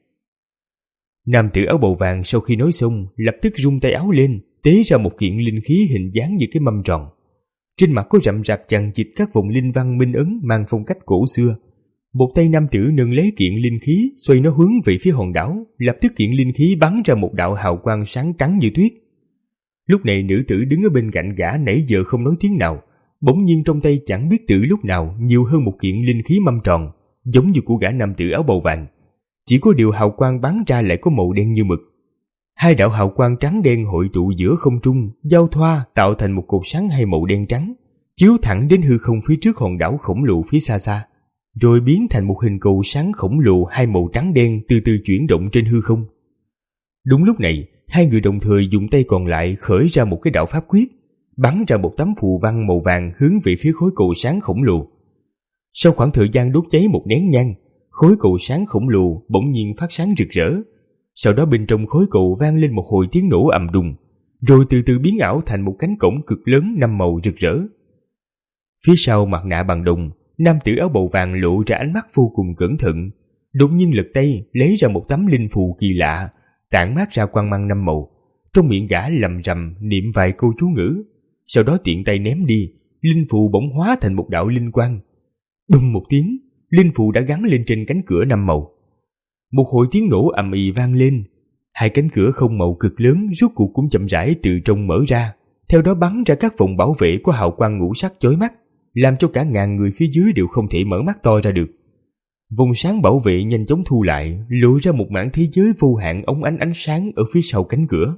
Nam tử áo bào vàng sau khi nói xong, lập tức rung tay áo lên, tế ra một kiện linh khí hình dáng như cái mâm tròn. Trên mặt có rậm rạp chằng chịt các vòng linh văn minh ấn mang phong cách cổ xưa. Một tay nam tử nâng lấy kiện linh khí, xoay nó hướng về phía hòn đảo, lập tức kiện linh khí bắn ra một đạo hào quang sáng trắng như tuyết. Lúc này nữ tử đứng ở bên cạnh gã nãy giờ không nói tiếng nào, bỗng nhiên trong tay chẳng biết từ lúc nào nhiều hơn một kiện linh khí mâm tròn, giống như của gã nam tử áo bào vàng. Chỉ có điều hào quang bắn ra lại có màu đen như mực. Hai đạo hào quang trắng đen hội tụ giữa không trung, giao thoa tạo thành một cột sáng hai màu đen trắng, chiếu thẳng đến hư không phía trước hòn đảo khổng lồ phía xa xa, rồi biến thành một hình cầu sáng khổng lồ hai màu trắng đen từ từ chuyển động trên hư không. Đúng lúc này, hai người đồng thời dùng tay còn lại khởi ra một cái đạo pháp quyết, bắn ra một tấm phù văn màu vàng hướng về phía khối cầu sáng khổng lồ. Sau khoảng thời gian đốt cháy một nén nhang, khối cầu sáng khổng lồ bỗng nhiên phát sáng rực rỡ. Sau đó bên trong khối cầu vang lên một hồi tiếng nổ ầm đùng, rồi từ từ biến ảo thành một cánh cổng cực lớn năm màu rực rỡ. Phía sau mặt nạ bằng đồng, nam tử áo bào vàng lộ ra ánh mắt vô cùng cẩn thận, đột nhiên lật tay lấy ra một tấm linh phù kỳ lạ, tản mát ra quang mang năm màu. Trong miệng gã lầm rầm niệm vài câu chú ngữ, sau đó tiện tay ném đi, linh phù bỗng hóa thành một đạo linh quang. Bùm một tiếng, linh phù đã gắn lên trên cánh cửa năm màu. Một hồi tiếng nổ ầm ĩ vang lên, hai cánh cửa không màu cực lớn rốt cuộc cũng chậm rãi từ trong mở ra, theo đó bắn ra các vòng bảo vệ có hào quang ngũ sắc chói mắt, làm cho cả ngàn người phía dưới đều không thể mở mắt to ra được. Vòng sáng bảo vệ nhanh chóng thu lại, lộ ra một mảng thế giới vô hạn óng ánh ánh sáng ở phía sau cánh cửa.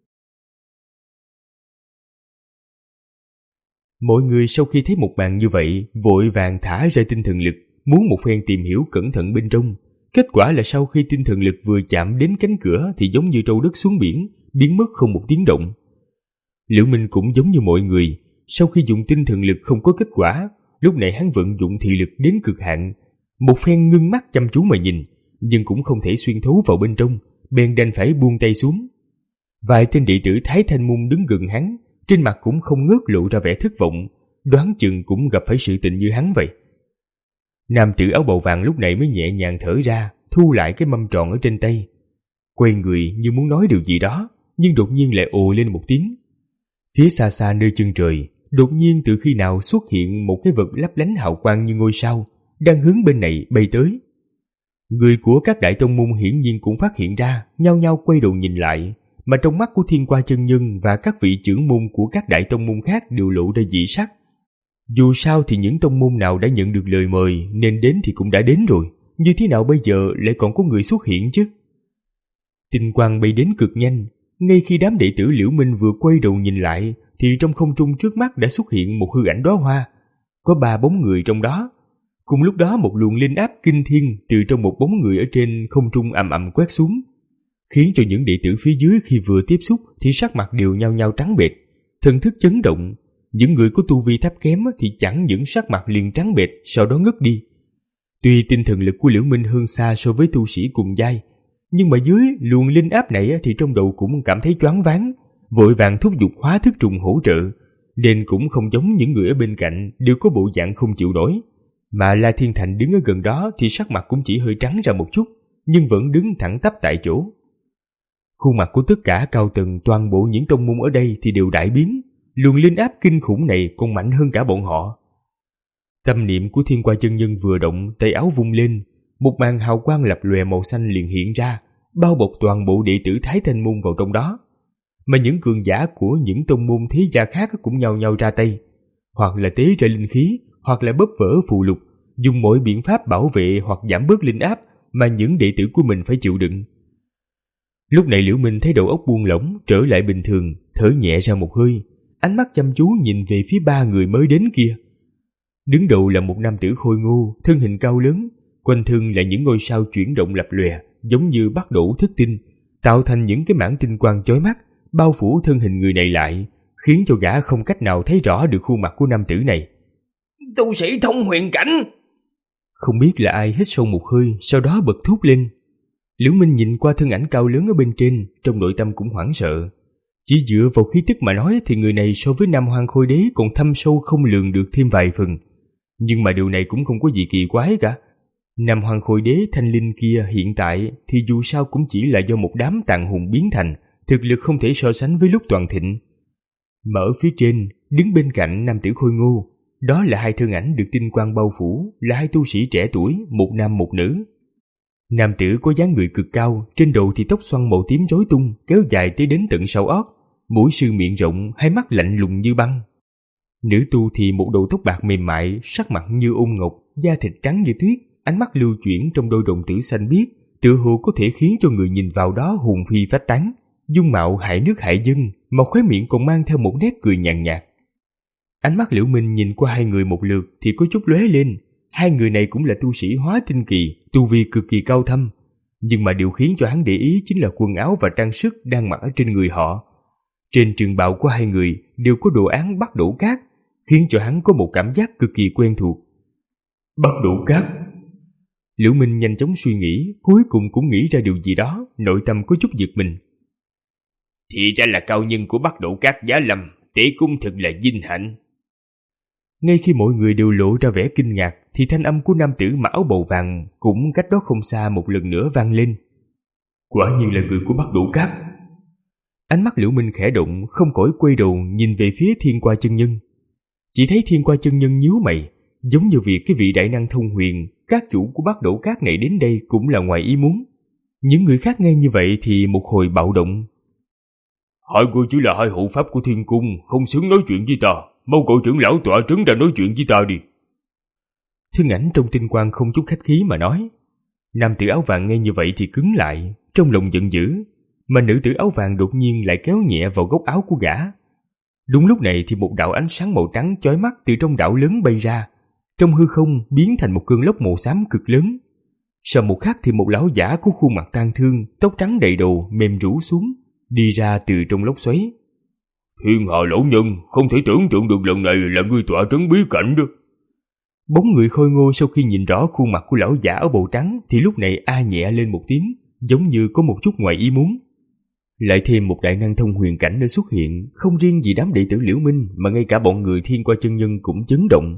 Mọi người sau khi thấy một màn như vậy, vội vàng thả ra tinh thần lực, muốn một phen tìm hiểu cẩn thận bên trong. Kết quả là sau khi tinh thần lực vừa chạm đến cánh cửa thì giống như trâu đất xuống biển, biến mất không một tiếng động. Liễu Minh cũng giống như mọi người, sau khi dùng tinh thần lực không có kết quả, lúc này hắn vận dụng thị lực đến cực hạn, một phen ngưng mắt chăm chú mà nhìn, nhưng cũng không thể xuyên thấu vào bên trong, bèn đành phải buông tay xuống. Vài tên đệ tử Thái Thanh Môn đứng gần hắn, trên mặt cũng không ngớt lộ ra vẻ thất vọng, đoán chừng cũng gặp phải sự tình như hắn vậy. Nam tử áo bào vàng lúc này mới nhẹ nhàng thở ra, thu lại cái mâm tròn ở trên tay, quay người như muốn nói điều gì đó, nhưng đột nhiên lại ồ lên một tiếng. Phía xa xa nơi chân trời, đột nhiên từ khi nào xuất hiện một cái vật lấp lánh hào quang như ngôi sao, đang hướng bên này bay tới. Người của các đại tông môn hiển nhiên cũng phát hiện ra, nhao nhao quay đầu nhìn lại, mà trong mắt của Thiên Qua chân nhân và các vị trưởng môn của các đại tông môn khác đều lộ ra dị sắc. Dù sao thì những tông môn nào đã nhận được lời mời nên đến thì cũng đã đến rồi, như thế nào bây giờ lại còn có người xuất hiện chứ? Tinh quang bay đến cực nhanh, ngay khi đám đệ tử Liễu Minh vừa quay đầu nhìn lại thì trong không trung trước mắt đã xuất hiện một hư ảnh đóa hoa, có ba bóng người trong đó. Cùng lúc đó một luồng linh áp kinh thiên từ trong một bóng người ở trên không trung ầm ầm quét xuống, khiến cho những đệ tử phía dưới khi vừa tiếp xúc thì sắc mặt đều nhao nhao trắng bệch, thần thức chấn động. Những người có tu vi thấp kém thì chẳng những sắc mặt liền trắng bệch, sau đó ngất đi. Tuy tinh thần lực của Liễu Minh hơn xa so với tu sĩ cùng giai, nhưng mà dưới luồng linh áp này thì trong đầu cũng cảm thấy choáng váng, vội vàng thúc giục hóa thức trùng hỗ trợ, nên cũng không giống những người ở bên cạnh đều có bộ dạng không chịu nổi. Mà La Thiên Thành đứng ở gần đó thì sắc mặt cũng chỉ hơi trắng ra một chút, nhưng vẫn đứng thẳng tắp tại chỗ. Khuôn mặt của tất cả cao tầng toàn bộ những tông môn ở đây thì đều đại biến, luồng linh áp kinh khủng này còn mạnh hơn cả bọn họ. Tâm niệm của Thiên Qua chân nhân vừa động, tay áo vung lên, một màn hào quang lập lòe màu xanh liền hiện ra, bao bọc toàn bộ đệ tử Thái Thanh Môn vào trong đó. Mà những cường giả của những tông môn thế gia khác cũng nhao nhao ra tay, hoặc là tế ra linh khí, hoặc là bóp vỡ phù lục, dùng mọi biện pháp bảo vệ hoặc giảm bớt linh áp mà những đệ tử của mình phải chịu đựng. Lúc này Liễu Minh thấy đầu óc buông lỏng, trở lại bình thường, thở nhẹ ra một hơi, ánh mắt chăm chú nhìn về phía ba người mới đến kia. Đứng đầu là một nam tử khôi ngô, thân hình cao lớn, quanh thân là những ngôi sao chuyển động lập lòe, giống như bắt đổ thức tinh, tạo thành những cái mảng tinh quang chói mắt, bao phủ thân hình người này lại, khiến cho gã không cách nào thấy rõ được khuôn mặt của nam tử này. Tu sĩ thông huyền cảnh! Không biết là ai hít sâu một hơi, sau đó bật thốt lên. Liễu Minh nhìn qua thân ảnh cao lớn ở bên trên, trong nội tâm cũng hoảng sợ. Chỉ dựa vào khí tức mà nói thì người này so với Nam Hoang Khôi Đế còn thâm sâu không lường được thêm vài phần. Nhưng mà điều này cũng không có gì kỳ quái cả. Nam Hoang Khôi Đế thanh linh kia hiện tại thì dù sao cũng chỉ là do một đám tàn hồn biến thành, thực lực không thể so sánh với lúc toàn thịnh. Mà ở phía trên, đứng bên cạnh nam tử Khôi Ngô, đó là hai thân ảnh được tinh quang bao phủ, là hai tu sĩ trẻ tuổi, một nam một nữ. Nam tử có dáng người cực cao, trên đầu thì tóc xoăn màu tím rối tung, kéo dài tới đến tận sau ót, mũi sư miệng rộng, hai mắt lạnh lùng như băng. Nữ tu thì một đầu tóc bạc mềm mại, sắc mặt như ôn ngọc, da thịt trắng như tuyết, ánh mắt lưu chuyển trong đôi đồng tử xanh biếc, tựa hồ có thể khiến cho người nhìn vào đó hồn phi phách tán. Dung mạo hại nước hại dân, mà khóe miệng còn mang theo một nét cười nhàn nhạt. Ánh mắt Liễu Minh nhìn qua hai người một lượt thì có chút lóe lên. Hai người này cũng là tu sĩ hóa tinh kỳ, tu vi cực kỳ cao thâm. Nhưng mà điều khiến cho hắn để ý chính là quần áo và trang sức đang mặc ở trên người họ. Trên trường bào của hai người đều có đồ án Bắc Đổ Cát, khiến cho hắn có một cảm giác cực kỳ quen thuộc. Bắc Đổ Cát. Liễu Minh nhanh chóng suy nghĩ, cuối cùng cũng nghĩ ra điều gì đó, nội tâm có chút giật mình. Thì ra là cao nhân của Bắc Đổ Cát Giá Lâm, Tế Cung thật là vinh hạnh. Ngay khi mọi người đều lộ ra vẻ kinh ngạc thì thanh âm của nam tử mặc áo bào vàng cũng cách đó không xa một lần nữa vang lên. Quả nhiên là người của Bắc Đổ Cát. Ánh mắt Liễu Minh khẽ động, không khỏi quay đầu nhìn về phía Thiên Qua chân nhân. Chỉ thấy Thiên Qua chân nhân nhíu mày, giống như việc cái vị đại năng thông huyền, các chủ của Bắc Đổ Cát này đến đây cũng là ngoài ý muốn. Những người khác nghe như vậy thì một hồi bạo động. Hai người chỉ là hai hộ pháp của Thiên Cung, không xứng nói chuyện với ta. Mau gọi trưởng lão tọa trấn ra nói chuyện với ta đi. Thân ảnh trong tinh quang không chút khách khí mà nói. Nam tử áo vàng nghe như vậy thì cứng lại, trong lòng giận dữ. Mà nữ tử áo vàng đột nhiên lại kéo nhẹ vào góc áo của gã. Đúng lúc này thì một đạo ánh sáng màu trắng chói mắt từ trong đạo lớn bay ra, trong hư không biến thành một cơn lốc màu xám cực lớn. Sau một khắc thì một lão giả có khuôn mặt tang thương, tóc trắng đầy đầu, mềm rũ xuống, đi ra từ trong lốc xoáy. Thiên Hà lão nhân, không thể tưởng tượng được lần này là ngươi tọa trấn bí cảnh đó. Bóng người Khôi Ngô sau khi nhìn rõ khuôn mặt của lão giả áo bào trắng thì lúc này a nhẹ lên một tiếng, giống như có một chút ngoài ý muốn. Lại thêm một đại năng thông huyền cảnh đã xuất hiện, không riêng gì đám đệ tử Liễu Minh mà ngay cả bọn người Thiên Qua chân nhân cũng chấn động.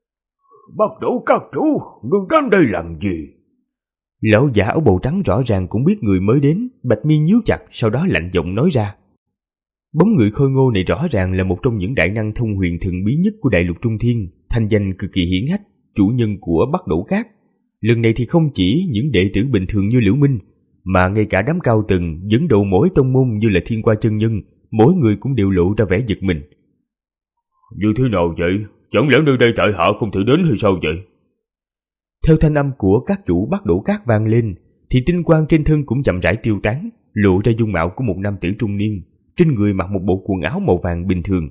Bắt đầu các chủ, ngươi đến đây làm gì? Lão giả áo bào trắng rõ ràng cũng biết người mới đến, bạch mi nhíu chặt, sau đó lạnh giọng nói ra. Bóng người Khôi Ngô này rõ ràng là một trong những đại năng thông huyền thần bí nhất của đại lục Trung Thiên, thanh danh cực kỳ hiển hách, chủ nhân của Bắc Đổ Cát. Lần này thì không chỉ những đệ tử bình thường như Liễu Minh, mà ngay cả đám cao tầng dẫn đầu mỗi tông môn như là Thiên Qua chân nhân, mỗi người cũng đều lộ ra vẻ giật mình. Như thế nào vậy? Chẳng lẽ nơi đây tại hạ không thể đến hay sao vậy? Theo thanh âm của các chủ Bắc Đổ Cát vang lên, thì tinh quang trên thân cũng chậm rãi tiêu tán, lộ ra dung mạo của một nam tử trung niên, trên người mặc một bộ quần áo màu vàng bình thường.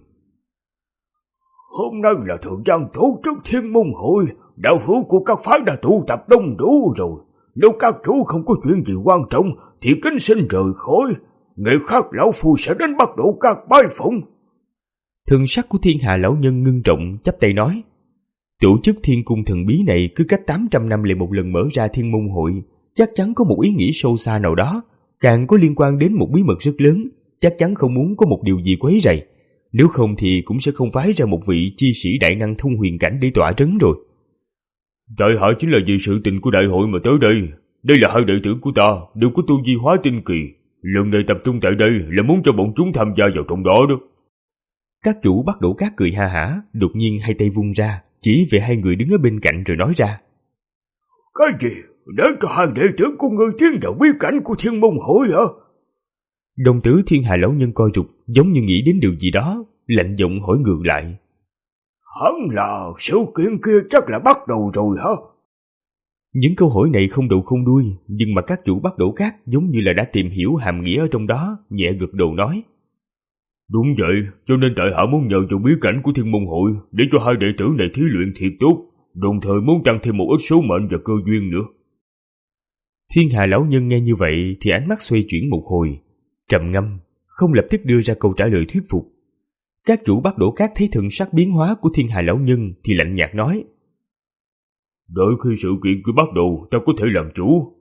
Hôm nay là thời gian tổ chức Thiên Môn Hội, đạo hữu của các phái đã tụ tập đông đủ rồi. Nếu các chủ không có chuyện gì quan trọng thì kính xin rời khỏi. Ngày khác lão phu sẽ đến Bắc Đổ Cát bái phỏng. Thần sắc của Thiên Hà lão nhân ngưng trọng, chắp tay nói. Tổ chức Thiên Cung thần bí này cứ cách tám trăm năm lại một lần mở ra Thiên Môn Hội, chắc chắn có một ý nghĩ sâu xa nào đó, càng có liên quan đến một bí mật rất lớn, chắc chắn không muốn có một điều gì quấy rầy. Nếu không thì cũng sẽ không phái ra một vị chi sĩ đại năng thông huyền cảnh để tọa trấn rồi. Tại hạ chính là vì sự tình của đại hội mà tới đây. Đây là hai đệ tử của ta, đều có tu vi hóa tinh kỳ. Lần này tập trung tại đây là muốn cho bọn chúng tham gia vào trong đó đó. Các chủ Bắc Đổ Cát cười ha hả, đột nhiên hai tay vung ra, chỉ về hai người đứng ở bên cạnh rồi nói ra. Cái gì? Để cho hai đệ tử của ngươi tiến vào bí cảnh của Thiên Môn Hội hả? Đồng tử Thiên Hà lão nhân coi rụt, giống như nghĩ đến điều gì đó, lạnh giọng hỏi ngược lại. Hẳn là sự kiện kia chắc là bắt đầu rồi hả? Những câu hỏi này không đầu không đuôi, nhưng mà các chủ Bắc Đổ Cát giống như là đã tìm hiểu hàm nghĩa ở trong đó, nhẹ gật đầu nói. Đúng vậy, cho nên tại hạ muốn nhờ vào bí cảnh của Thiên Môn Hội để cho hai đệ tử này thí luyện thiệt tốt, đồng thời muốn tăng thêm một ít số mệnh và cơ duyên nữa. Thiên Hà lão nhân nghe như vậy thì ánh mắt xoay chuyển một hồi, trầm ngâm, không lập tức đưa ra câu trả lời thuyết phục. Các chủ Bắc Đổ Cát thấy thần sắc biến hóa của Thiên Hà lão nhân thì lạnh nhạt nói. Đợi khi sự kiện cứ bắt đầu ta có thể làm chủ,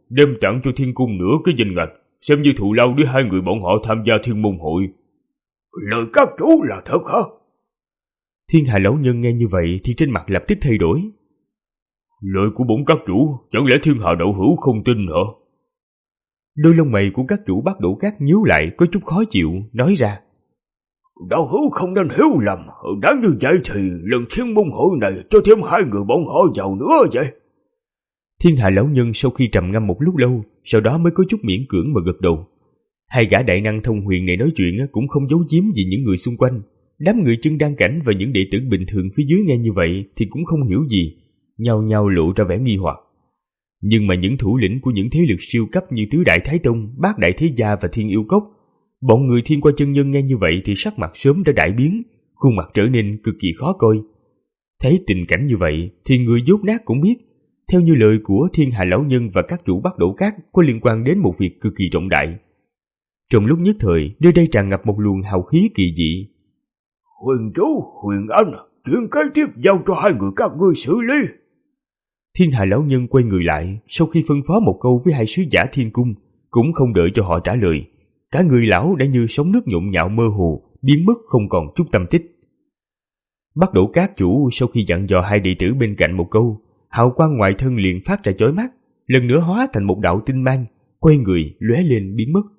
đem tặng cho thiên cung nửa cái danh ngạch, xem như thù lao để hai người bọn họ tham gia thiên môn hội. Lời các chủ là thật hả? Thiên Hà lão nhân nghe như vậy thì trên mặt lập tức thay đổi. Lời của bổn các chủ, chẳng lẽ Thiên Hà đạo hữu không tin hả? Đôi lông mày của các chủ Bát Đổ Các nhíu lại có chút khó chịu, nói ra. Đạo hữu không nên hiểu lầm, đã như vậy thì lần thiên môn hội này cho thêm hai người bọn họ vào nữa vậy. Thiên Hà lão nhân sau khi trầm ngâm một lúc lâu, sau đó mới có chút miễn cưỡng mà gật đầu. Hai gã đại năng thông huyền này nói chuyện cũng không giấu giếm gì những người xung quanh. Đám người chân đan cảnh và những đệ tử bình thường phía dưới nghe như vậy thì cũng không hiểu gì, nhao nhao lộ ra vẻ nghi hoặc. Nhưng mà những thủ lĩnh của những thế lực siêu cấp như Tứ Đại Thái Tông, Bát Đại Thế Gia và Thiên Yêu Cốc, bọn người Thiên Qua chân nhân nghe như vậy thì sắc mặt sớm đã đại biến, khuôn mặt trở nên cực kỳ khó coi. Thấy tình cảnh như vậy thì người dốt nát cũng biết, theo như lời của Thiên Hà lão nhân và các chủ Bát Đổ Các có liên quan đến một việc cực kỳ trọng đại. Trong lúc nhất thời, nơi đây tràn ngập một luồng hào khí kỳ dị. Huyền chú, Huyền Anh, chuyện kế tiếp giao cho hai người các ngươi xử lý. Thiên Hà lão nhân quay người lại, sau khi phân phó một câu với hai sứ giả thiên cung, cũng không đợi cho họ trả lời. Cả người lão đã như sóng nước nhộn nhạo mơ hồ, biến mất không còn chút tâm tích. Bát Đổ Các chủ sau khi dặn dò hai đệ tử bên cạnh một câu, hào quang ngoài thân liền phát ra chói mắt, lần nữa hóa thành một đạo tinh mang, quay người lóe lên biến mất.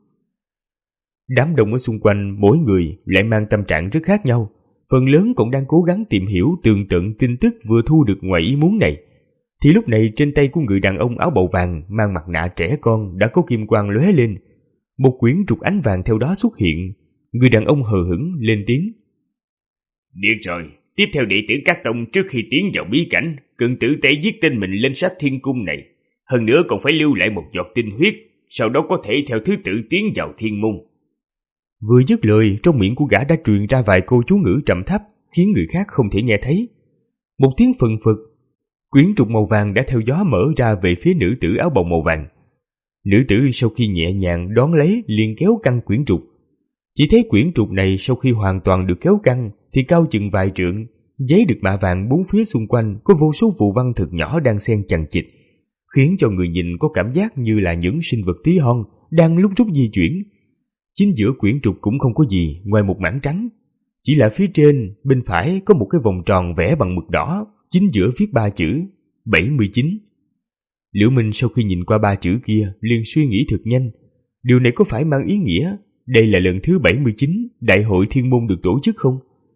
Đám đông ở xung quanh mỗi người lại mang tâm trạng rất khác nhau, phần lớn còn đang cố gắng tìm hiểu tường tận tin tức vừa thu được ngoài ý muốn này. Thì lúc này trên tay của người đàn ông áo bào vàng mang mặt nạ trẻ con đã có kim quang lóe lên, một quyển trục ánh vàng theo đó xuất hiện. Người đàn ông hờ hững lên tiếng. Được rồi, tiếp theo đệ tử các tông trước khi tiến vào bí cảnh cần tử tế viết tên mình lên sách thiên cung này, hơn nữa còn phải lưu lại một giọt tinh huyết, sau đó có thể theo thứ tự tiến vào thiên môn. Vừa dứt lời, trong miệng của gã đã truyền ra vài câu chú ngữ trầm thấp khiến người khác không thể nghe thấy. Một tiếng phừng phực, quyển trục màu vàng đã theo gió mở ra về phía nữ tử áo bào màu vàng. Nữ tử sau khi nhẹ nhàng đón lấy liền kéo căng quyển trục. Chỉ thấy quyển trục này sau khi hoàn toàn được kéo căng thì cao chừng vài trượng, giấy được mạ vàng bốn phía xung quanh có vô số phù văn thật nhỏ đang xen chằng chịt, khiến cho người nhìn có cảm giác như là những sinh vật tí hon đang lúc rút di chuyển. Chính giữa quyển trục cũng không có gì ngoài một mảng trắng, chỉ là phía trên bên phải có một cái vòng tròn vẽ bằng mực đỏ, chính giữa viết ba chữ bảy mươi chín. Liễu Minh sau khi nhìn qua ba chữ kia liền suy nghĩ thật nhanh, điều này có phải mang ý nghĩa đây là lần thứ bảy mươi chín đại hội thiên môn được tổ chức không?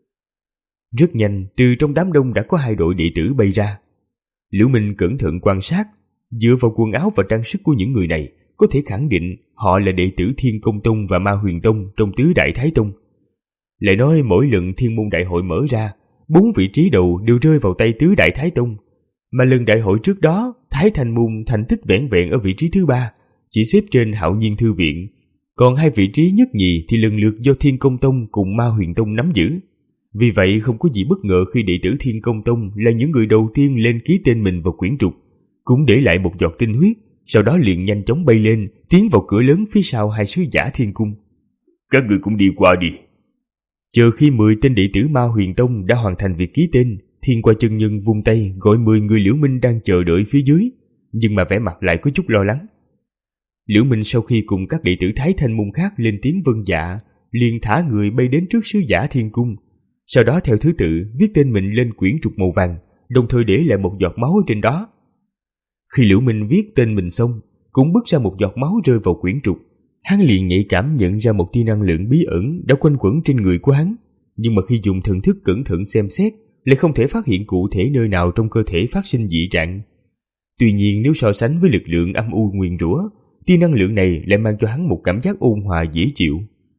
Rất nhanh, từ trong đám đông đã có hai đội đệ tử bay ra. Liễu Minh cẩn thận quan sát, dựa vào quần áo và trang sức của những người này, có thể khẳng định họ là đệ tử Thiên Công Tông và Ma Huyền Tông trong Tứ Đại Thái Tông. Lại nói mỗi lần thiên môn đại hội mở ra, bốn vị trí đầu đều rơi vào tay Tứ Đại Thái Tông, mà lần đại hội trước đó, Thái Thanh Môn thành tích vẻn vẹn ở vị trí thứ ba, chỉ xếp trên Hạo Nhiên Thư Viện, còn hai vị trí nhất nhì thì lần lượt do Thiên Công Tông cùng Ma Huyền Tông nắm giữ. Vì vậy không có gì bất ngờ khi đệ tử Thiên Công Tông là những người đầu tiên lên ký tên mình vào quyển trục, cũng để lại một giọt tinh huyết, sau đó liền nhanh chóng bay lên, tiến vào cửa lớn phía sau hai sứ giả thiên cung. Các người cũng đi qua đi. Chờ khi mười tên đệ tử Ma Huyền Tông đã hoàn thành việc ký tên, Thiên Qua chân nhân vung tay gọi mười người Liễu Minh đang chờ đợi phía dưới, nhưng mà vẻ mặt lại có chút lo lắng. Liễu Minh sau khi cùng các đệ tử Thái Thanh Môn khác lên tiếng vâng dạ, liền thả người bay đến trước sứ giả thiên cung, sau đó theo thứ tự viết tên mình lên quyển trục màu vàng, đồng thời để lại một giọt máu ở trên đó. Khi Liễu Minh viết tên mình xong, cũng bước ra một giọt máu rơi vào quyển trục, hắn liền nhạy cảm nhận ra một tia năng lượng bí ẩn đã quanh quẩn trên người của hắn, nhưng mà khi dùng thần thức cẩn thận xem xét, lại không thể phát hiện cụ thể nơi nào trong cơ thể phát sinh dị trạng. Tuy nhiên nếu so sánh với lực lượng âm u nguyền rủa, tia năng lượng này lại mang cho hắn một cảm giác ôn hòa dễ chịu.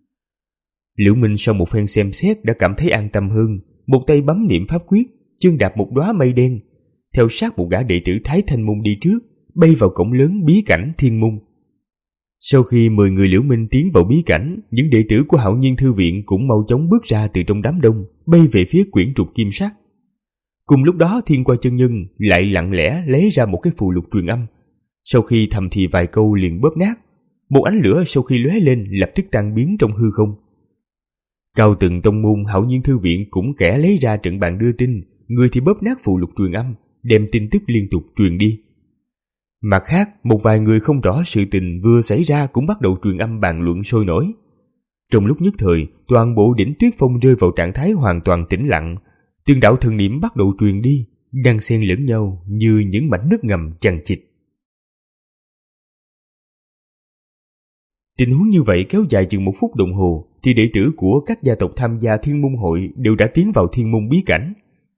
Liễu Minh sau một phen xem xét đã cảm thấy an tâm hơn, một tay bấm niệm pháp quyết, chân đạp một đóa mây đen, theo sát một gã đệ tử Thái Thanh Môn đi trước, bay vào cổng lớn bí cảnh thiên môn. Sau khi mười người Liễu Minh tiến vào bí cảnh, những đệ tử của Hạo Nhiên Thư Viện cũng mau chóng bước ra từ trong đám đông, bay về phía quyển trục kim sắc. Cùng lúc đó Thiên Qua chân nhân lại lặng lẽ lấy ra một cái phù lục truyền âm. Sau khi thầm thì vài câu liền bóp nát, một ánh lửa sau khi lóe lên lập tức tan biến trong hư không. Cao tầng tông môn Hạo Nhiên Thư Viện cũng kẻ lấy ra trận bàn đưa tin, người thì bóp nát phù lục truyền âm, đem tin tức liên tục truyền đi. Mặt khác, một vài người không rõ sự tình vừa xảy ra cũng bắt đầu truyền âm bàn luận sôi nổi. Trong lúc nhất thời, toàn bộ đỉnh Tuyết Phong rơi vào trạng thái hoàn toàn tĩnh lặng. Từng đạo thần niệm bắt đầu truyền đi, đang xen lẫn nhau như những mảnh nước ngầm chằng chịt. Tình huống như vậy kéo dài chừng một phút đồng hồ, thì đệ tử của các gia tộc tham gia Thiên Môn Hội đều đã tiến vào Thiên Môn bí cảnh.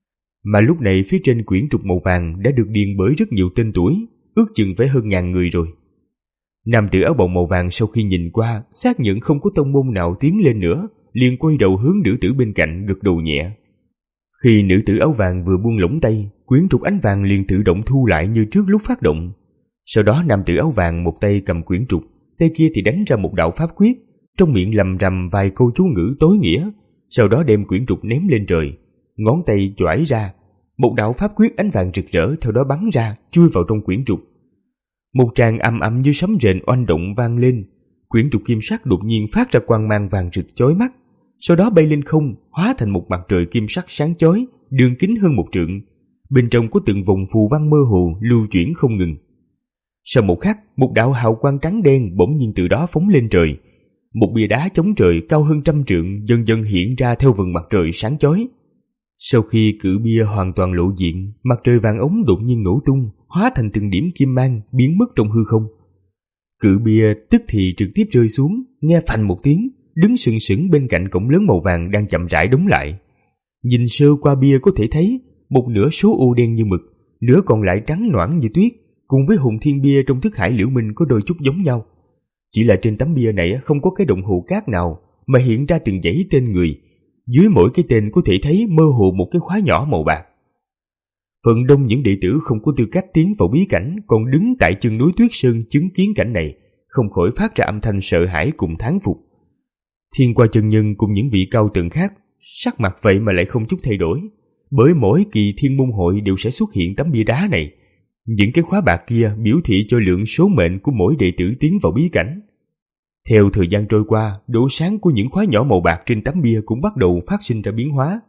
Mà lúc này phía trên quyển trục màu vàng đã được điền bởi rất nhiều tên tuổi, ước chừng phải hơn ngàn người rồi. Nam tử áo bào màu vàng sau khi nhìn qua, xác nhận không có tông môn nào tiến lên nữa, liền quay đầu hướng nữ tử bên cạnh gật đầu nhẹ. Khi nữ tử áo vàng vừa buông lỏng tay, quyển trục ánh vàng liền tự động thu lại như trước lúc phát động. Sau đó nam tử áo vàng một tay cầm quyển trục, tay kia thì đánh ra một đạo pháp quyết, trong miệng lầm rầm vài câu chú ngữ tối nghĩa, sau đó đem quyển trục ném lên trời, ngón tay choải ra, một đạo pháp quyết ánh vàng rực rỡ theo đó bắn ra, chui vào trong quyển trục. Một tràng ầm ầm như sấm rền oanh động vang lên, quyển trục kim sắc đột nhiên phát ra quang mang vàng rực chói mắt, sau đó bay lên không, hóa thành một mặt trời kim sắc sáng chói, đường kính hơn một trượng, bên trong có từng vòng phù văn mơ hồ lưu chuyển không ngừng. Sau một khắc, một đạo hào quang trắng đen bỗng nhiên từ đó phóng lên trời. Một bia đá chống trời cao hơn trăm trượng dần dần hiện ra theo vầng mặt trời sáng chói. Sau khi cự bia hoàn toàn lộ diện, mặt trời vàng ống đột nhiên nổ tung, hóa thành từng điểm kim mang biến mất trong hư không. Cự bia tức thì trực tiếp rơi xuống, nghe phành một tiếng, đứng sừng sững bên cạnh cổng lớn màu vàng đang chậm rãi đóng lại. Nhìn sơ qua bia có thể thấy một nửa số ô đen như mực, nửa còn lại trắng noãn như tuyết, cùng với hồn thiên bia trong thức hải Liễu Minh có đôi chút giống nhau. Chỉ là trên tấm bia này không có cái đồng hồ cát nào mà hiện ra từng dãy tên người, dưới mỗi cái tên có thể thấy mơ hồ một cái khóa nhỏ màu bạc. Phần đông những đệ tử không có tư cách tiến vào bí cảnh còn đứng tại chân núi Tuyết Sơn chứng kiến cảnh này, không khỏi phát ra âm thanh sợ hãi cùng thán phục. Thiên Qua chân nhân cùng những vị cao tầng khác sắc mặt vậy mà lại không chút thay đổi, bởi mỗi kỳ Thiên Môn Hội đều sẽ xuất hiện tấm bia đá này. Những cái khóa bạc kia biểu thị cho lượng số mệnh của mỗi đệ tử tiến vào bí cảnh. Theo thời gian trôi qua, độ sáng của những khóa nhỏ màu bạc trên tấm bia cũng bắt đầu phát sinh ra biến hóa.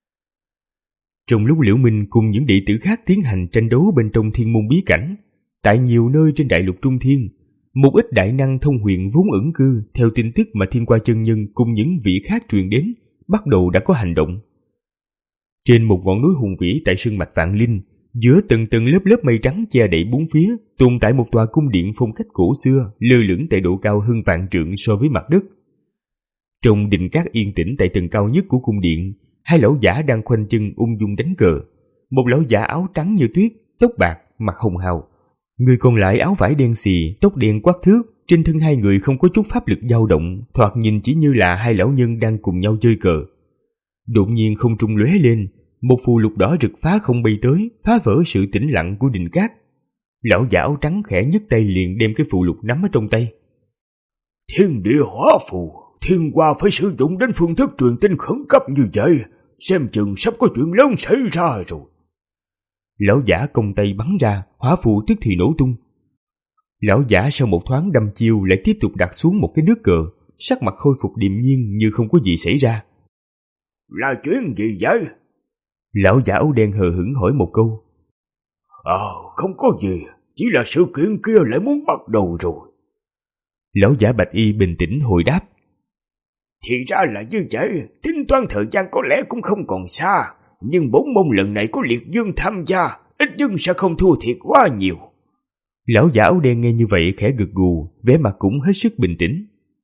Trong lúc Liễu Minh cùng những đệ tử khác tiến hành tranh đấu bên trong thiên môn bí cảnh, tại nhiều nơi trên đại lục Trung Thiên, một ít đại năng thông huyền vốn ẩn cư theo tin tức mà Thiên Qua chân nhân cùng những vị khác truyền đến, bắt đầu đã có hành động. Trên một ngọn núi hùng vĩ tại sơn mạch Vạn Linh, giữa từng từng lớp lớp mây trắng che đậy bốn phía, tồn tại một tòa cung điện phong cách cổ xưa, lơ lửng tại độ cao hơn vạn trượng so với mặt đất. Trong đình cát yên tĩnh tại tầng cao nhất của cung điện, hai lão giả đang khoanh chân ung dung đánh cờ. Một lão giả áo trắng như tuyết, tóc bạc, mặt hồng hào. Người còn lại áo vải đen xì, tóc đen quắc thước, trên thân hai người không có chút pháp lực dao động, thoạt nhìn chỉ như là hai lão nhân đang cùng nhau chơi cờ. Đột nhiên không trung lóe lên, một phù lục đỏ rực phá không bay tới, phá vỡ sự tĩnh lặng của đình cát. Lão giả áo trắng khẽ nhấc tay liền đem cái phù lục nắm ở trong tay. Thiên địa hóa phù, Thiên Qua phải sử dụng đến phương thức truyền tin khẩn cấp như vậy, xem chừng sắp có chuyện lớn xảy ra rồi. Lão giả cong tay bắn ra, hóa phù tức thì nổ tung. Lão giả sau một thoáng đâm chiêu lại tiếp tục đặt xuống một cái nước cờ, sắc mặt khôi phục điềm nhiên như không có gì xảy ra. Là chuyện gì vậy? Lão giả áo đen hờ hững hỏi một câu. Ờ, à, không có gì, chỉ là sự kiện kia lại muốn bắt đầu rồi. Lão giả bạch y bình tĩnh hồi đáp. Thì ra là như vậy, tính toán thời gian có lẽ cũng không còn xa, nhưng bốn môn lần này có liệt dương tham gia, ít nhưng sẽ không thua thiệt quá nhiều. Lão giả áo đen nghe như vậy khẽ gật gù, vẻ mặt cũng hết sức bình tĩnh.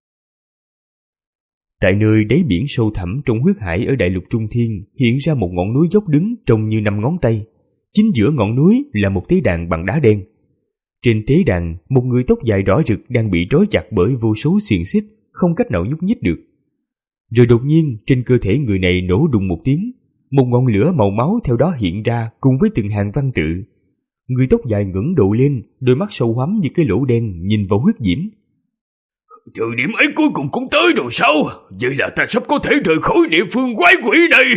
Tại nơi đáy biển sâu thẳm trong huyết hải ở đại lục Trung Thiên hiện ra một ngọn núi dốc đứng trông như năm ngón tay. Chính giữa ngọn núi là một tế đàn bằng đá đen. Trên tế đàn, một người tóc dài đỏ rực đang bị trói chặt bởi vô số xiềng xích, không cách nào nhúc nhích được. Rồi đột nhiên trên cơ thể người này nổ đùng một tiếng, một ngọn lửa màu máu theo đó hiện ra cùng với từng hàng văn tự. Người tóc dài ngẩng đầu lên, đôi mắt sâu hoắm như cái lỗ đen nhìn vào huyết diễm. Thời điểm ấy cuối cùng cũng tới rồi sao? Vậy là ta sắp có thể rời khỏi địa phương quái quỷ này.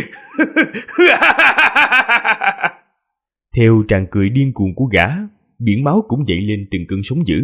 Theo tràng cười điên cuồng của gã, biển máu cũng dậy lên từng cơn sóng dữ.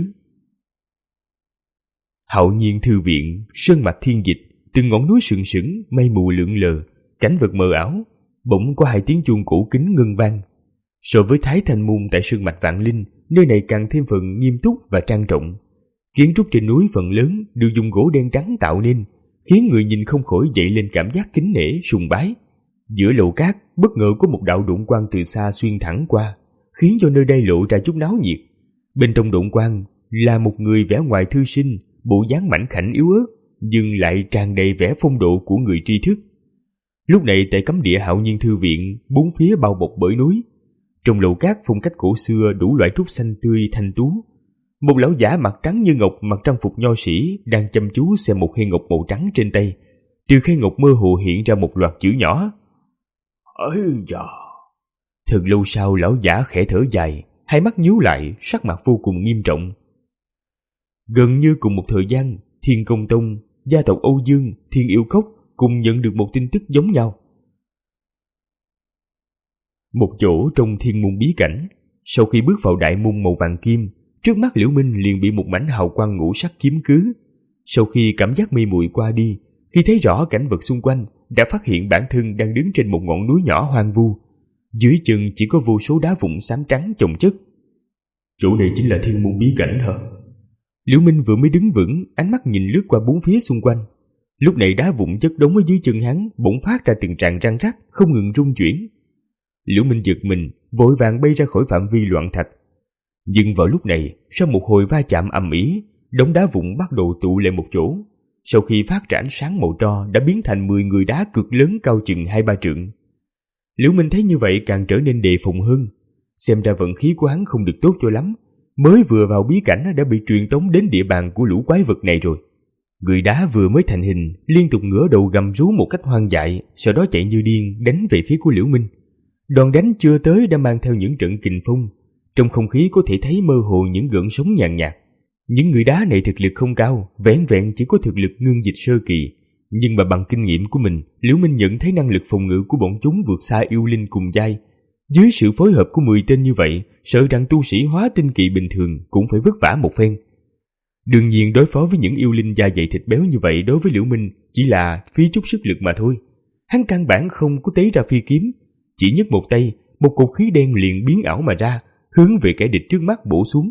Hạo Nhiên thư viện, sơn mạch thiên dịch, từng ngọn núi sừng sững, mây mù lượn lờ, cảnh vật mờ ảo, bỗng có hai tiếng chuông cổ kính ngân vang. So với Thái Thanh Môn tại sơn mạch Vạn Linh, nơi này càng thêm phần nghiêm túc và trang trọng. Kiến trúc trên núi phần lớn đều dùng gỗ đen trắng tạo nên, khiến người nhìn không khỏi dậy lên cảm giác kính nể, sùng bái. Giữa lầu cát, bất ngờ có một đạo độn quang từ xa xuyên thẳng qua, khiến cho nơi đây lộ ra chút náo nhiệt. Bên trong độn quang là một người vẻ ngoài thư sinh, bộ dáng mảnh khảnh yếu ớt, nhưng lại tràn đầy vẻ phong độ của người tri thức. Lúc này tại cấm địa Hạo Nhiên Thư Viện, bốn phía bao bọc bởi núi. Trong lầu cát phong cách cổ xưa đủ loại trúc xanh tươi thanh tú. Một lão giả mặt trắng như ngọc mặc trang phục nho sĩ đang chăm chú xem một khay ngọc màu trắng trên tay. Từ khay ngọc mơ hồ hiện ra một loạt chữ nhỏ. Ây da! Thật lâu sau lão giả khẽ thở dài, hai mắt nhíu lại, sắc mặt vô cùng nghiêm trọng. Gần như cùng một thời gian, Thiên Công Tông, gia tộc Âu Dương, Thiên Yêu Cốc cùng nhận được một tin tức giống nhau. Một chỗ trong thiên môn bí cảnh, sau khi bước vào đại môn màu vàng kim, trước mắt Liễu Minh liền bị một mảnh hào quang ngũ sắc chiếm cứ. Sau khi cảm giác mê muội qua đi, khi thấy rõ cảnh vật xung quanh, đã phát hiện bản thân đang đứng trên một ngọn núi nhỏ hoang vu. Dưới chân chỉ có vô số đá vụn xám trắng chồng chất. Chỗ này chính là thiên môn bí cảnh hả? Liễu Minh vừa mới đứng vững, ánh mắt nhìn lướt qua bốn phía xung quanh. Lúc này đá vụn chất đống ở dưới chân hắn bỗng phát ra từng tràng răng rắc, không ngừng rung chuyển. Liễu Minh giật mình, vội vàng bay ra khỏi phạm vi loạn thạch. Nhưng vào lúc này, sau một hồi va chạm ầm ĩ, đống đá vụn bắt đầu tụ lại một chỗ. Sau khi phát ra ánh sáng màu tro đã biến thành mười người đá cực lớn cao chừng hai ba trượng. Liễu Minh thấy như vậy càng trở nên đề phòng hơn. Xem ra vận khí của hắn không được tốt cho lắm, mới vừa vào bí cảnh đã bị truyền tống đến địa bàn của lũ quái vật này rồi. Người đá vừa mới thành hình, liên tục ngửa đầu gầm rú một cách hoang dại, sau đó chạy như điên đánh về phía của Liễu Minh. Đòn đánh chưa tới đã mang theo những trận kình phong, trong không khí có thể thấy mơ hồ những gợn sóng nhàn nhạt. Những người đá này thực lực không cao, vẻn vẹn chỉ có thực lực ngưng dịch sơ kỳ, nhưng mà bằng kinh nghiệm của mình, Liễu Minh nhận thấy năng lực phòng ngự của bọn chúng vượt xa yêu linh cùng giai. Dưới sự phối hợp của mười tên như vậy, sợ rằng tu sĩ hóa tinh kỳ bình thường cũng phải vất vả một phen. Đương nhiên đối phó với những yêu linh da dày thịt béo như vậy đối với Liễu Minh chỉ là phí chút sức lực mà thôi. Hắn căn bản không có tế ra phi kiếm, chỉ nhấc một tay, một cột khí đen liền biến ảo mà ra, hướng về kẻ địch trước mắt bổ xuống.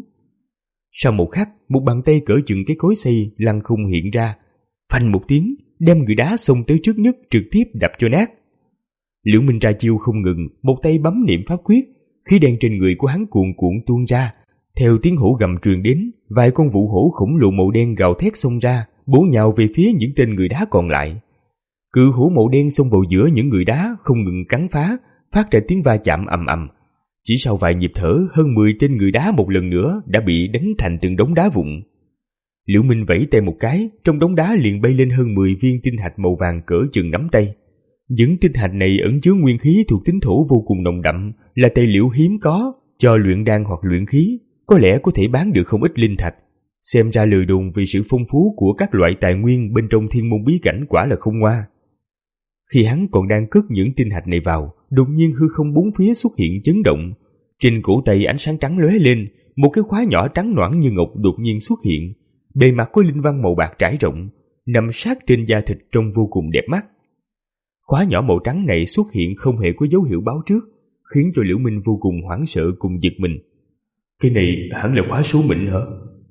Sau một khắc, một bàn tay cỡ chừng cái cối xay lăng không hiện ra, phanh một tiếng, đem người đá xông tới trước nhất trực tiếp đập cho nát. Liễu Minh ra chiêu không ngừng, một tay bấm niệm pháp quyết, khí đen trên người của hắn cuồn cuộn tuôn ra. Theo tiếng hổ gầm truyền đến, vài con vũ hổ khổng lồ màu đen gào thét xông ra, bổ nhào về phía những tên người đá còn lại. Cự hổ màu đen xông vào giữa những người đá, không ngừng cắn phá, phát ra tiếng va chạm ầm ầm. Chỉ sau vài nhịp thở, hơn mười tên người đá một lần nữa đã bị đánh thành từng đống đá vụn. Liễu Minh vẫy tay một cái, trong đống đá liền bay lên hơn mười viên tinh thạch màu vàng cỡ chừng nắm tay. Những tinh thạch này ẩn chứa nguyên khí thuộc tính thổ vô cùng nồng đậm, là tài liệu hiếm có cho luyện đan hoặc luyện khí, có lẽ có thể bán được không ít linh thạch. Xem ra lời đồn vì sự phong phú của các loại tài nguyên bên trong thiên môn bí cảnh quả là không ngoa. Khi hắn còn đang cất những tinh thạch này vào, đột nhiên hư không bốn phía xuất hiện chấn động. Trên cổ tay ánh sáng trắng lóe lên, một cái khóa nhỏ trắng nõn như ngọc đột nhiên xuất hiện. Bề mặt có linh văn màu bạc trải rộng, nằm sát trên da thịt trông vô cùng đẹp mắt. Khóa nhỏ màu trắng này xuất hiện không hề có dấu hiệu báo trước, khiến cho Liễu Minh vô cùng hoảng sợ cùng giật mình. Cái này hẳn là khóa số mệnh hả?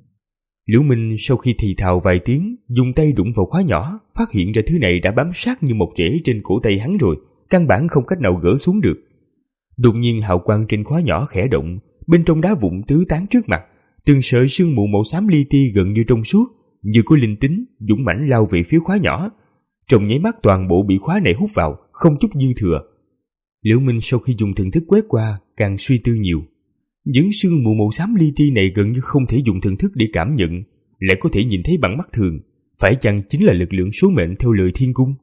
Liễu Minh sau khi thì thào vài tiếng, dùng tay đụng vào khóa nhỏ, phát hiện ra thứ này đã bám sát như một rễ trên cổ tay hắn rồi, căn bản không cách nào gỡ xuống được. Đột nhiên hào quang trên khóa nhỏ khẽ động, bên trong đá vụn tứ tán trước mặt, từng sợi sương mù màu xám li ti gần như trong suốt, như có linh tính, dũng mãnh lao về phía khóa nhỏ. Trong nháy mắt toàn bộ bị khóa này hút vào, không chút dư thừa. Liễu Minh sau khi dùng thần thức quét qua, càng suy tư nhiều. Những sương mù màu xám li ti này gần như không thể dùng thần thức để cảm nhận, lại có thể nhìn thấy bằng mắt thường, phải chăng chính là lực lượng số mệnh theo lời thiên cung?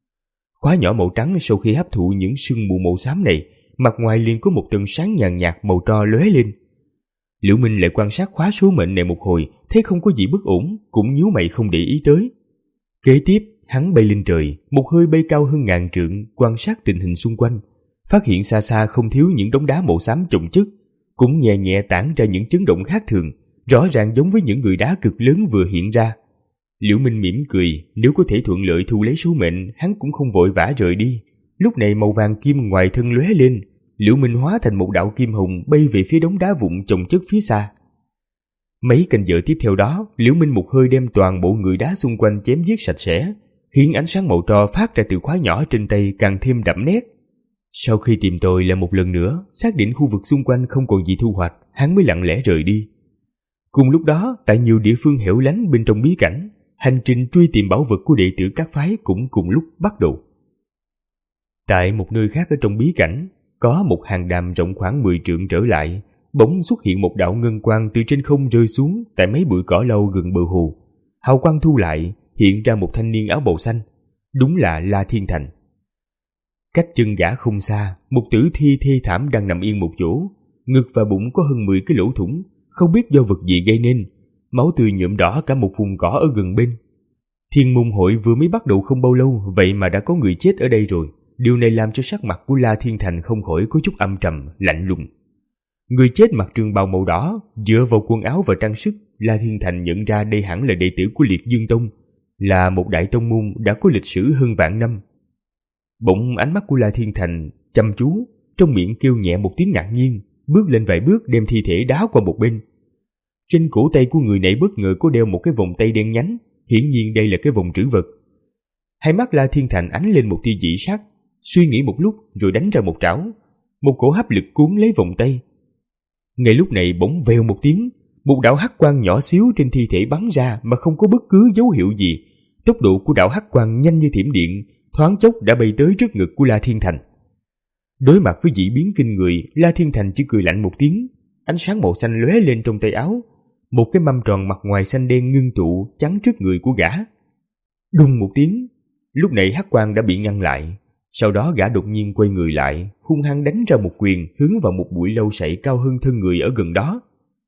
Khóa nhỏ màu trắng sau khi hấp thụ những sương mù màu xám này, mặt ngoài liền có một tầng sáng nhàn nhạt màu tro lóe lên. Liễu Minh lại quan sát khóa số mệnh này một hồi, thấy không có gì bất ổn, cũng nhíu mày không để ý tới. Kế tiếp, hắn bay lên trời, một hơi bay cao hơn ngàn trượng, quan sát tình hình xung quanh, phát hiện xa xa không thiếu những đống đá màu xám chồng chất, cũng nhẹ nhẹ tản ra những chấn động khác thường, rõ ràng giống với những người đá cực lớn vừa hiện ra. Liễu Minh mỉm cười, nếu có thể thuận lợi thu lấy số mệnh, hắn cũng không vội vã rời đi. Lúc này màu vàng kim ngoài thân lóe lên, Liễu Minh hóa thành một đạo kim hồng bay về phía đống đá vụn chồng chất phía xa. Mấy canh giờ tiếp theo đó, Liễu Minh một hơi đem toàn bộ người đá xung quanh chém giết sạch sẽ, khiến ánh sáng màu tro phát ra từ khóa nhỏ trên tay càng thêm đậm nét. Sau khi tìm tòi lại một lần nữa, xác định khu vực xung quanh không còn gì thu hoạch, hắn mới lặng lẽ rời đi. Cùng lúc đó, tại nhiều địa phương hẻo lánh bên trong bí cảnh, hành trình truy tìm bảo vật của đệ tử các phái cũng cùng lúc bắt đầu. Tại một nơi khác ở trong bí cảnh, có một hàng đàm rộng khoảng mười trượng trở lại, bỗng xuất hiện một đạo ngân quang từ trên không rơi xuống tại mấy bụi cỏ lau gần bờ hồ. Hào quang thu lại, hiện ra một thanh niên áo bào xanh, đúng là La Thiên Thành. Cách chân gã không xa, một tử thi thê thảm đang nằm yên một chỗ, ngực và bụng có hơn mười cái lỗ thủng, không biết do vật gì gây nên, máu tươi nhuộm đỏ cả một vùng cỏ ở gần bên. Thiên môn hội vừa mới bắt đầu không bao lâu, vậy mà đã có người chết ở đây rồi. Điều này làm cho sắc mặt của La Thiên Thành không khỏi có chút âm trầm, lạnh lùng. Người chết mặc trường bào màu đỏ, dựa vào quần áo và trang sức, La Thiên Thành nhận ra đây hẳn là đệ tử của Liệt Dương Tông, là một đại tông môn đã có lịch sử hơn vạn năm. Bỗng ánh mắt của La Thiên Thành chăm chú, trong miệng kêu nhẹ một tiếng ngạc nhiên, bước lên vài bước đem thi thể đá qua một bên. Trên cổ tay của người này bất ngờ có đeo một cái vòng tay đen nhánh, hiển nhiên đây là cái vòng trữ vật. Hai mắt La Thiên Thành ánh lên một tia dị sắc, suy nghĩ một lúc rồi đánh ra một trảo, một cổ hấp lực cuốn lấy vòng tay. Ngay lúc này bỗng vèo một tiếng, một đạo hắc quang nhỏ xíu trên thi thể bắn ra mà không có bất cứ dấu hiệu gì. Tốc độ của đạo hắc quang nhanh như thiểm điện, thoáng chốc đã bay tới trước ngực của La Thiên Thành. Đối mặt với dị biến kinh người, La Thiên Thành chỉ cười lạnh một tiếng, ánh sáng màu xanh lóe lên trong tay áo, một cái mâm tròn mặt ngoài xanh đen ngưng tụ chắn trước người của gã. Đùng một tiếng, lúc này hắc quang đã bị ngăn lại. Sau đó gã đột nhiên quay người lại, hung hăng đánh ra một quyền hướng vào một bụi lâu sậy cao hơn thân người ở gần đó.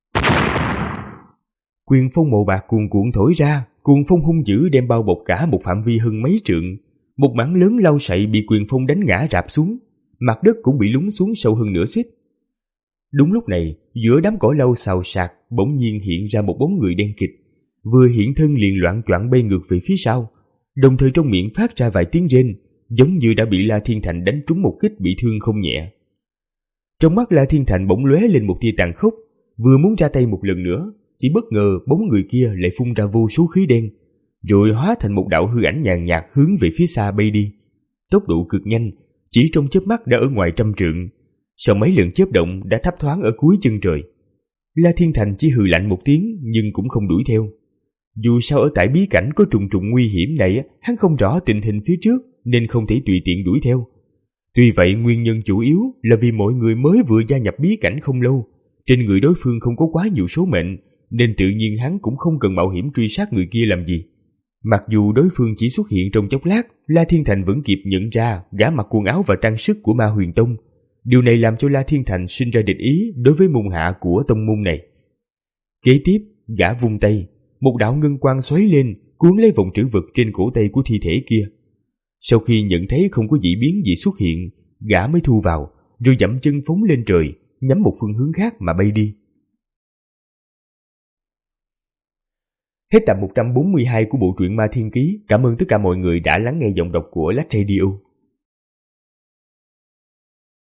Quyền phong màu bạc cuồn cuộn thổi ra, cuồng phong hung dữ đem bao bọc cả một phạm vi hơn mấy trượng. Một mảng lớn lau sậy bị quyền phong đánh ngã rạp xuống, mặt đất cũng bị lún xuống sâu hơn nửa xích. Đúng lúc này, giữa đám cỏ lau xào xạc bỗng nhiên hiện ra một bóng người đen kịt, vừa hiện thân liền loạng choạng bay ngược về phía sau, đồng thời trong miệng phát ra vài tiếng rên, giống như đã bị La Thiên Thành đánh trúng một kích bị thương không nhẹ. Trong mắt La Thiên Thành bỗng lóe lên một tia tàn khốc, vừa muốn ra tay một lần nữa, chỉ bất ngờ bóng người kia lại phun ra vô số khí đen, rồi hóa thành một đạo hư ảnh nhàn nhạt hướng về phía xa bay đi. Tốc độ cực nhanh, chỉ trong chớp mắt đã ở ngoài trăm trượng. Sau mấy lần chớp động đã thấp thoáng ở cuối chân trời. La Thiên Thành chỉ hừ lạnh một tiếng nhưng cũng không đuổi theo. Dù sao ở tại bí cảnh có trùng trùng nguy hiểm này, hắn không rõ tình hình phía trước nên không thể tùy tiện đuổi theo. Tuy vậy nguyên nhân chủ yếu là vì mọi người mới vừa gia nhập bí cảnh không lâu, trên người đối phương không có quá nhiều số mệnh, nên tự nhiên hắn cũng không cần mạo hiểm truy sát người kia làm gì. Mặc dù đối phương chỉ xuất hiện trong chốc lát, La Thiên Thành vẫn kịp nhận ra gã mặc quần áo và trang sức của Ma Huyền Tông. Điều này làm cho La Thiên Thành sinh ra địch ý đối với môn hạ của tông môn này. Kế tiếp, gã vung tay, một đạo ngân quang xoáy lên, cuốn lấy vòng trữ vật trên cổ tay của thi thể kia. Sau khi nhận thấy không có dị biến gì xuất hiện, gã mới thu vào, rồi dậm chân phóng lên trời, nhắm một phương hướng khác mà bay đi. Hết tập một trăm bốn mươi hai của bộ truyện Ma Thiên Ký. Cảm ơn tất cả mọi người đã lắng nghe giọng đọc của Lách Radio.